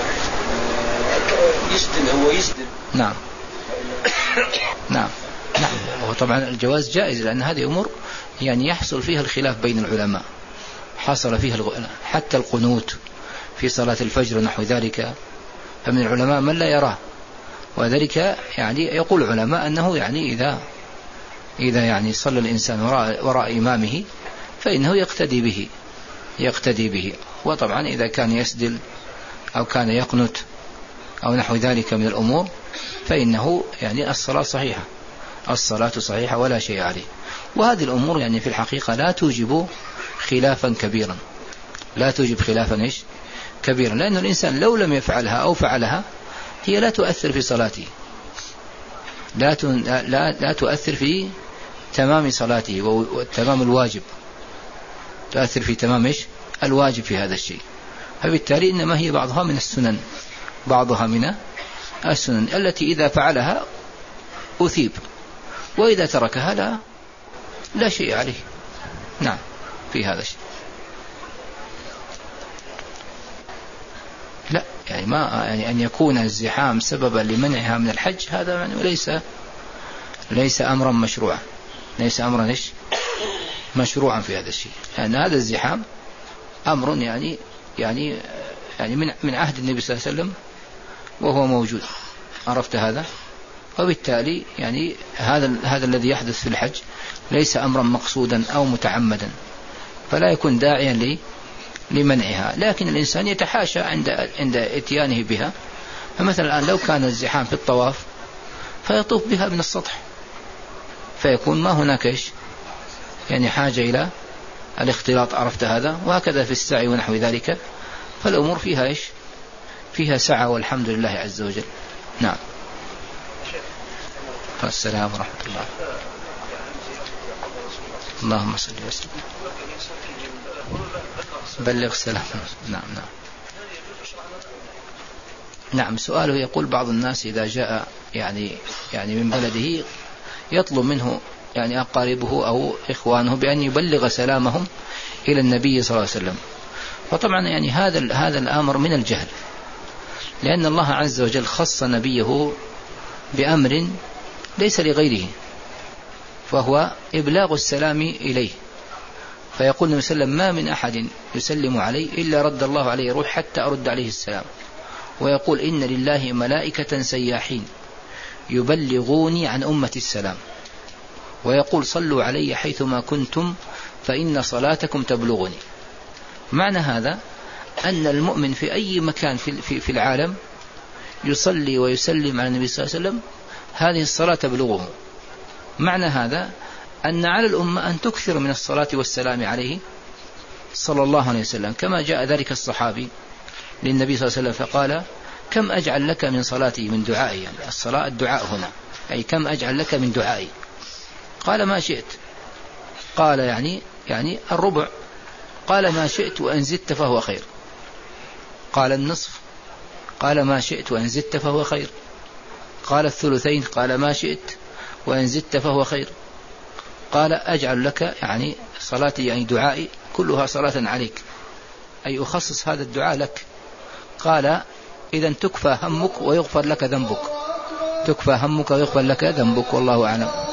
يسدل، هو يسدل. نعم نعم نعم وطبعا الجواز جائز، لأن هذه أمور يعني يحصل فيها الخلاف بين العلماء، حصل فيها حتى القنوت في صلاة الفجر ونحو ذلك، فمن العلماء من لا يراه. وذلك يعني يقول العلماء أنه يعني إذا إذا يعني صلى الإنسان وراء, وراء إمامه فإنه يقتدي به يقتدي به وطبعا إذا كان يسدل أو كان يقنت أو نحو ذلك من الأمور فإنه يعني الصلاة صحيحة، الصلاة صحيحة ولا شيء عليه. وهذه الأمور يعني في الحقيقة لا توجب خلافا كبيرا، لا توجب خلافا إيش كبيرا، لأن الإنسان لو لم يفعلها أو فعلها هي لا تؤثر في صلاته، لا لا لا تؤثر في تمام صلاته وتمام الواجب، تؤثر في تمام إيش الواجب في هذا الشيء. فبالتالي إنما هي بعضها من السنن، بعضها من السنن التي إذا فعلها أثيب، وإذا تركها لا لا شيء عليه. نعم في هذا الشيء. لا يعني ما يعني أن يكون الزحام سببا لمنعها من الحج هذا يعني ليس ليس أمرا مشروعا، ليس أمرا إيش مشروعا في هذا الشيء، لأن يعني هذا الزحام أمر يعني يعني يعني من من عهد النبي صلى الله عليه وسلم وهو موجود، عرفت هذا؟ وبالتالي يعني هذا هذا الذي يحدث في الحج ليس أمرا مقصودا أو متعمدا، فلا يكون داعيا لي لمنعها. لكن الإنسان يتحاشى عند عند اتيانه بها. فمثلا الآن لو كان الزحام في الطواف فيطوف بها من السطح، فيكون ما هناك إيش يعني حاجة إلى الاختلاط، عرفت هذا؟ وهكذا في السعي ونحو ذلك، فالأمور فيها إيش فيها سعة والحمد لله عز وجل. نعم. السلام ورحمة الله. اللهم صل وسلم. بلغ السلام. نعم نعم نعم. سؤاله يقول بعض الناس إذا جاء يعني يعني من بلده يطلب منه يعني أقاربه أو إخوانه بأن يبلغ سلامهم إلى النبي صلى الله عليه وسلم. فطبعا يعني هذا هذا الأمر من الجهل، لأن الله عز وجل خص نبيه بأمر ليس لغيره، فهو إبلاغ السلام إليه. فيقول النبي صلى الله عليه وسلم: ما من أحد يسلم علي إلا رد الله عليه روح حتى أرد عليه السلام. ويقول: إن لله ملائكة سياحين يبلغوني عن أمة السلام. ويقول: صلوا علي حيثما كنتم فإن صلاتكم تبلغني. معنى هذا أن المؤمن في أي مكان في, في, في العالم يصلي ويسلم على النبي صلى الله عليه وسلم، هذه الصلاة تبلغه. معنى هذا أن على الأمة أن تكثر من الصلاة والسلام عليه صلى الله عليه وسلم، كما جاء ذلك الصحابي للنبي صلى الله عليه وسلم فقال: كم أجعل لك من صلاتي من دعائي؟ يعني الصلاة الدعاء هنا، أي كم أجعل لك من دعائي؟ قال: ما شئت. قال: يعني يعني الربع. قال: ما شئت وإن زدت فهو خير. قال: النصف. قال: ما شئت وإن زدت فهو خير. قال: الثلثين. قال: ما شئت وإن زدت فهو خير. قال: أجعل لك يعني صلاتي يعني دعائي كلها صلاة عليك، أي أخصص هذا الدعاء لك. قال: إذن تكفى همك ويغفر لك ذنبك، تكفى همك ويغفر لك ذنبك، والله أعلم.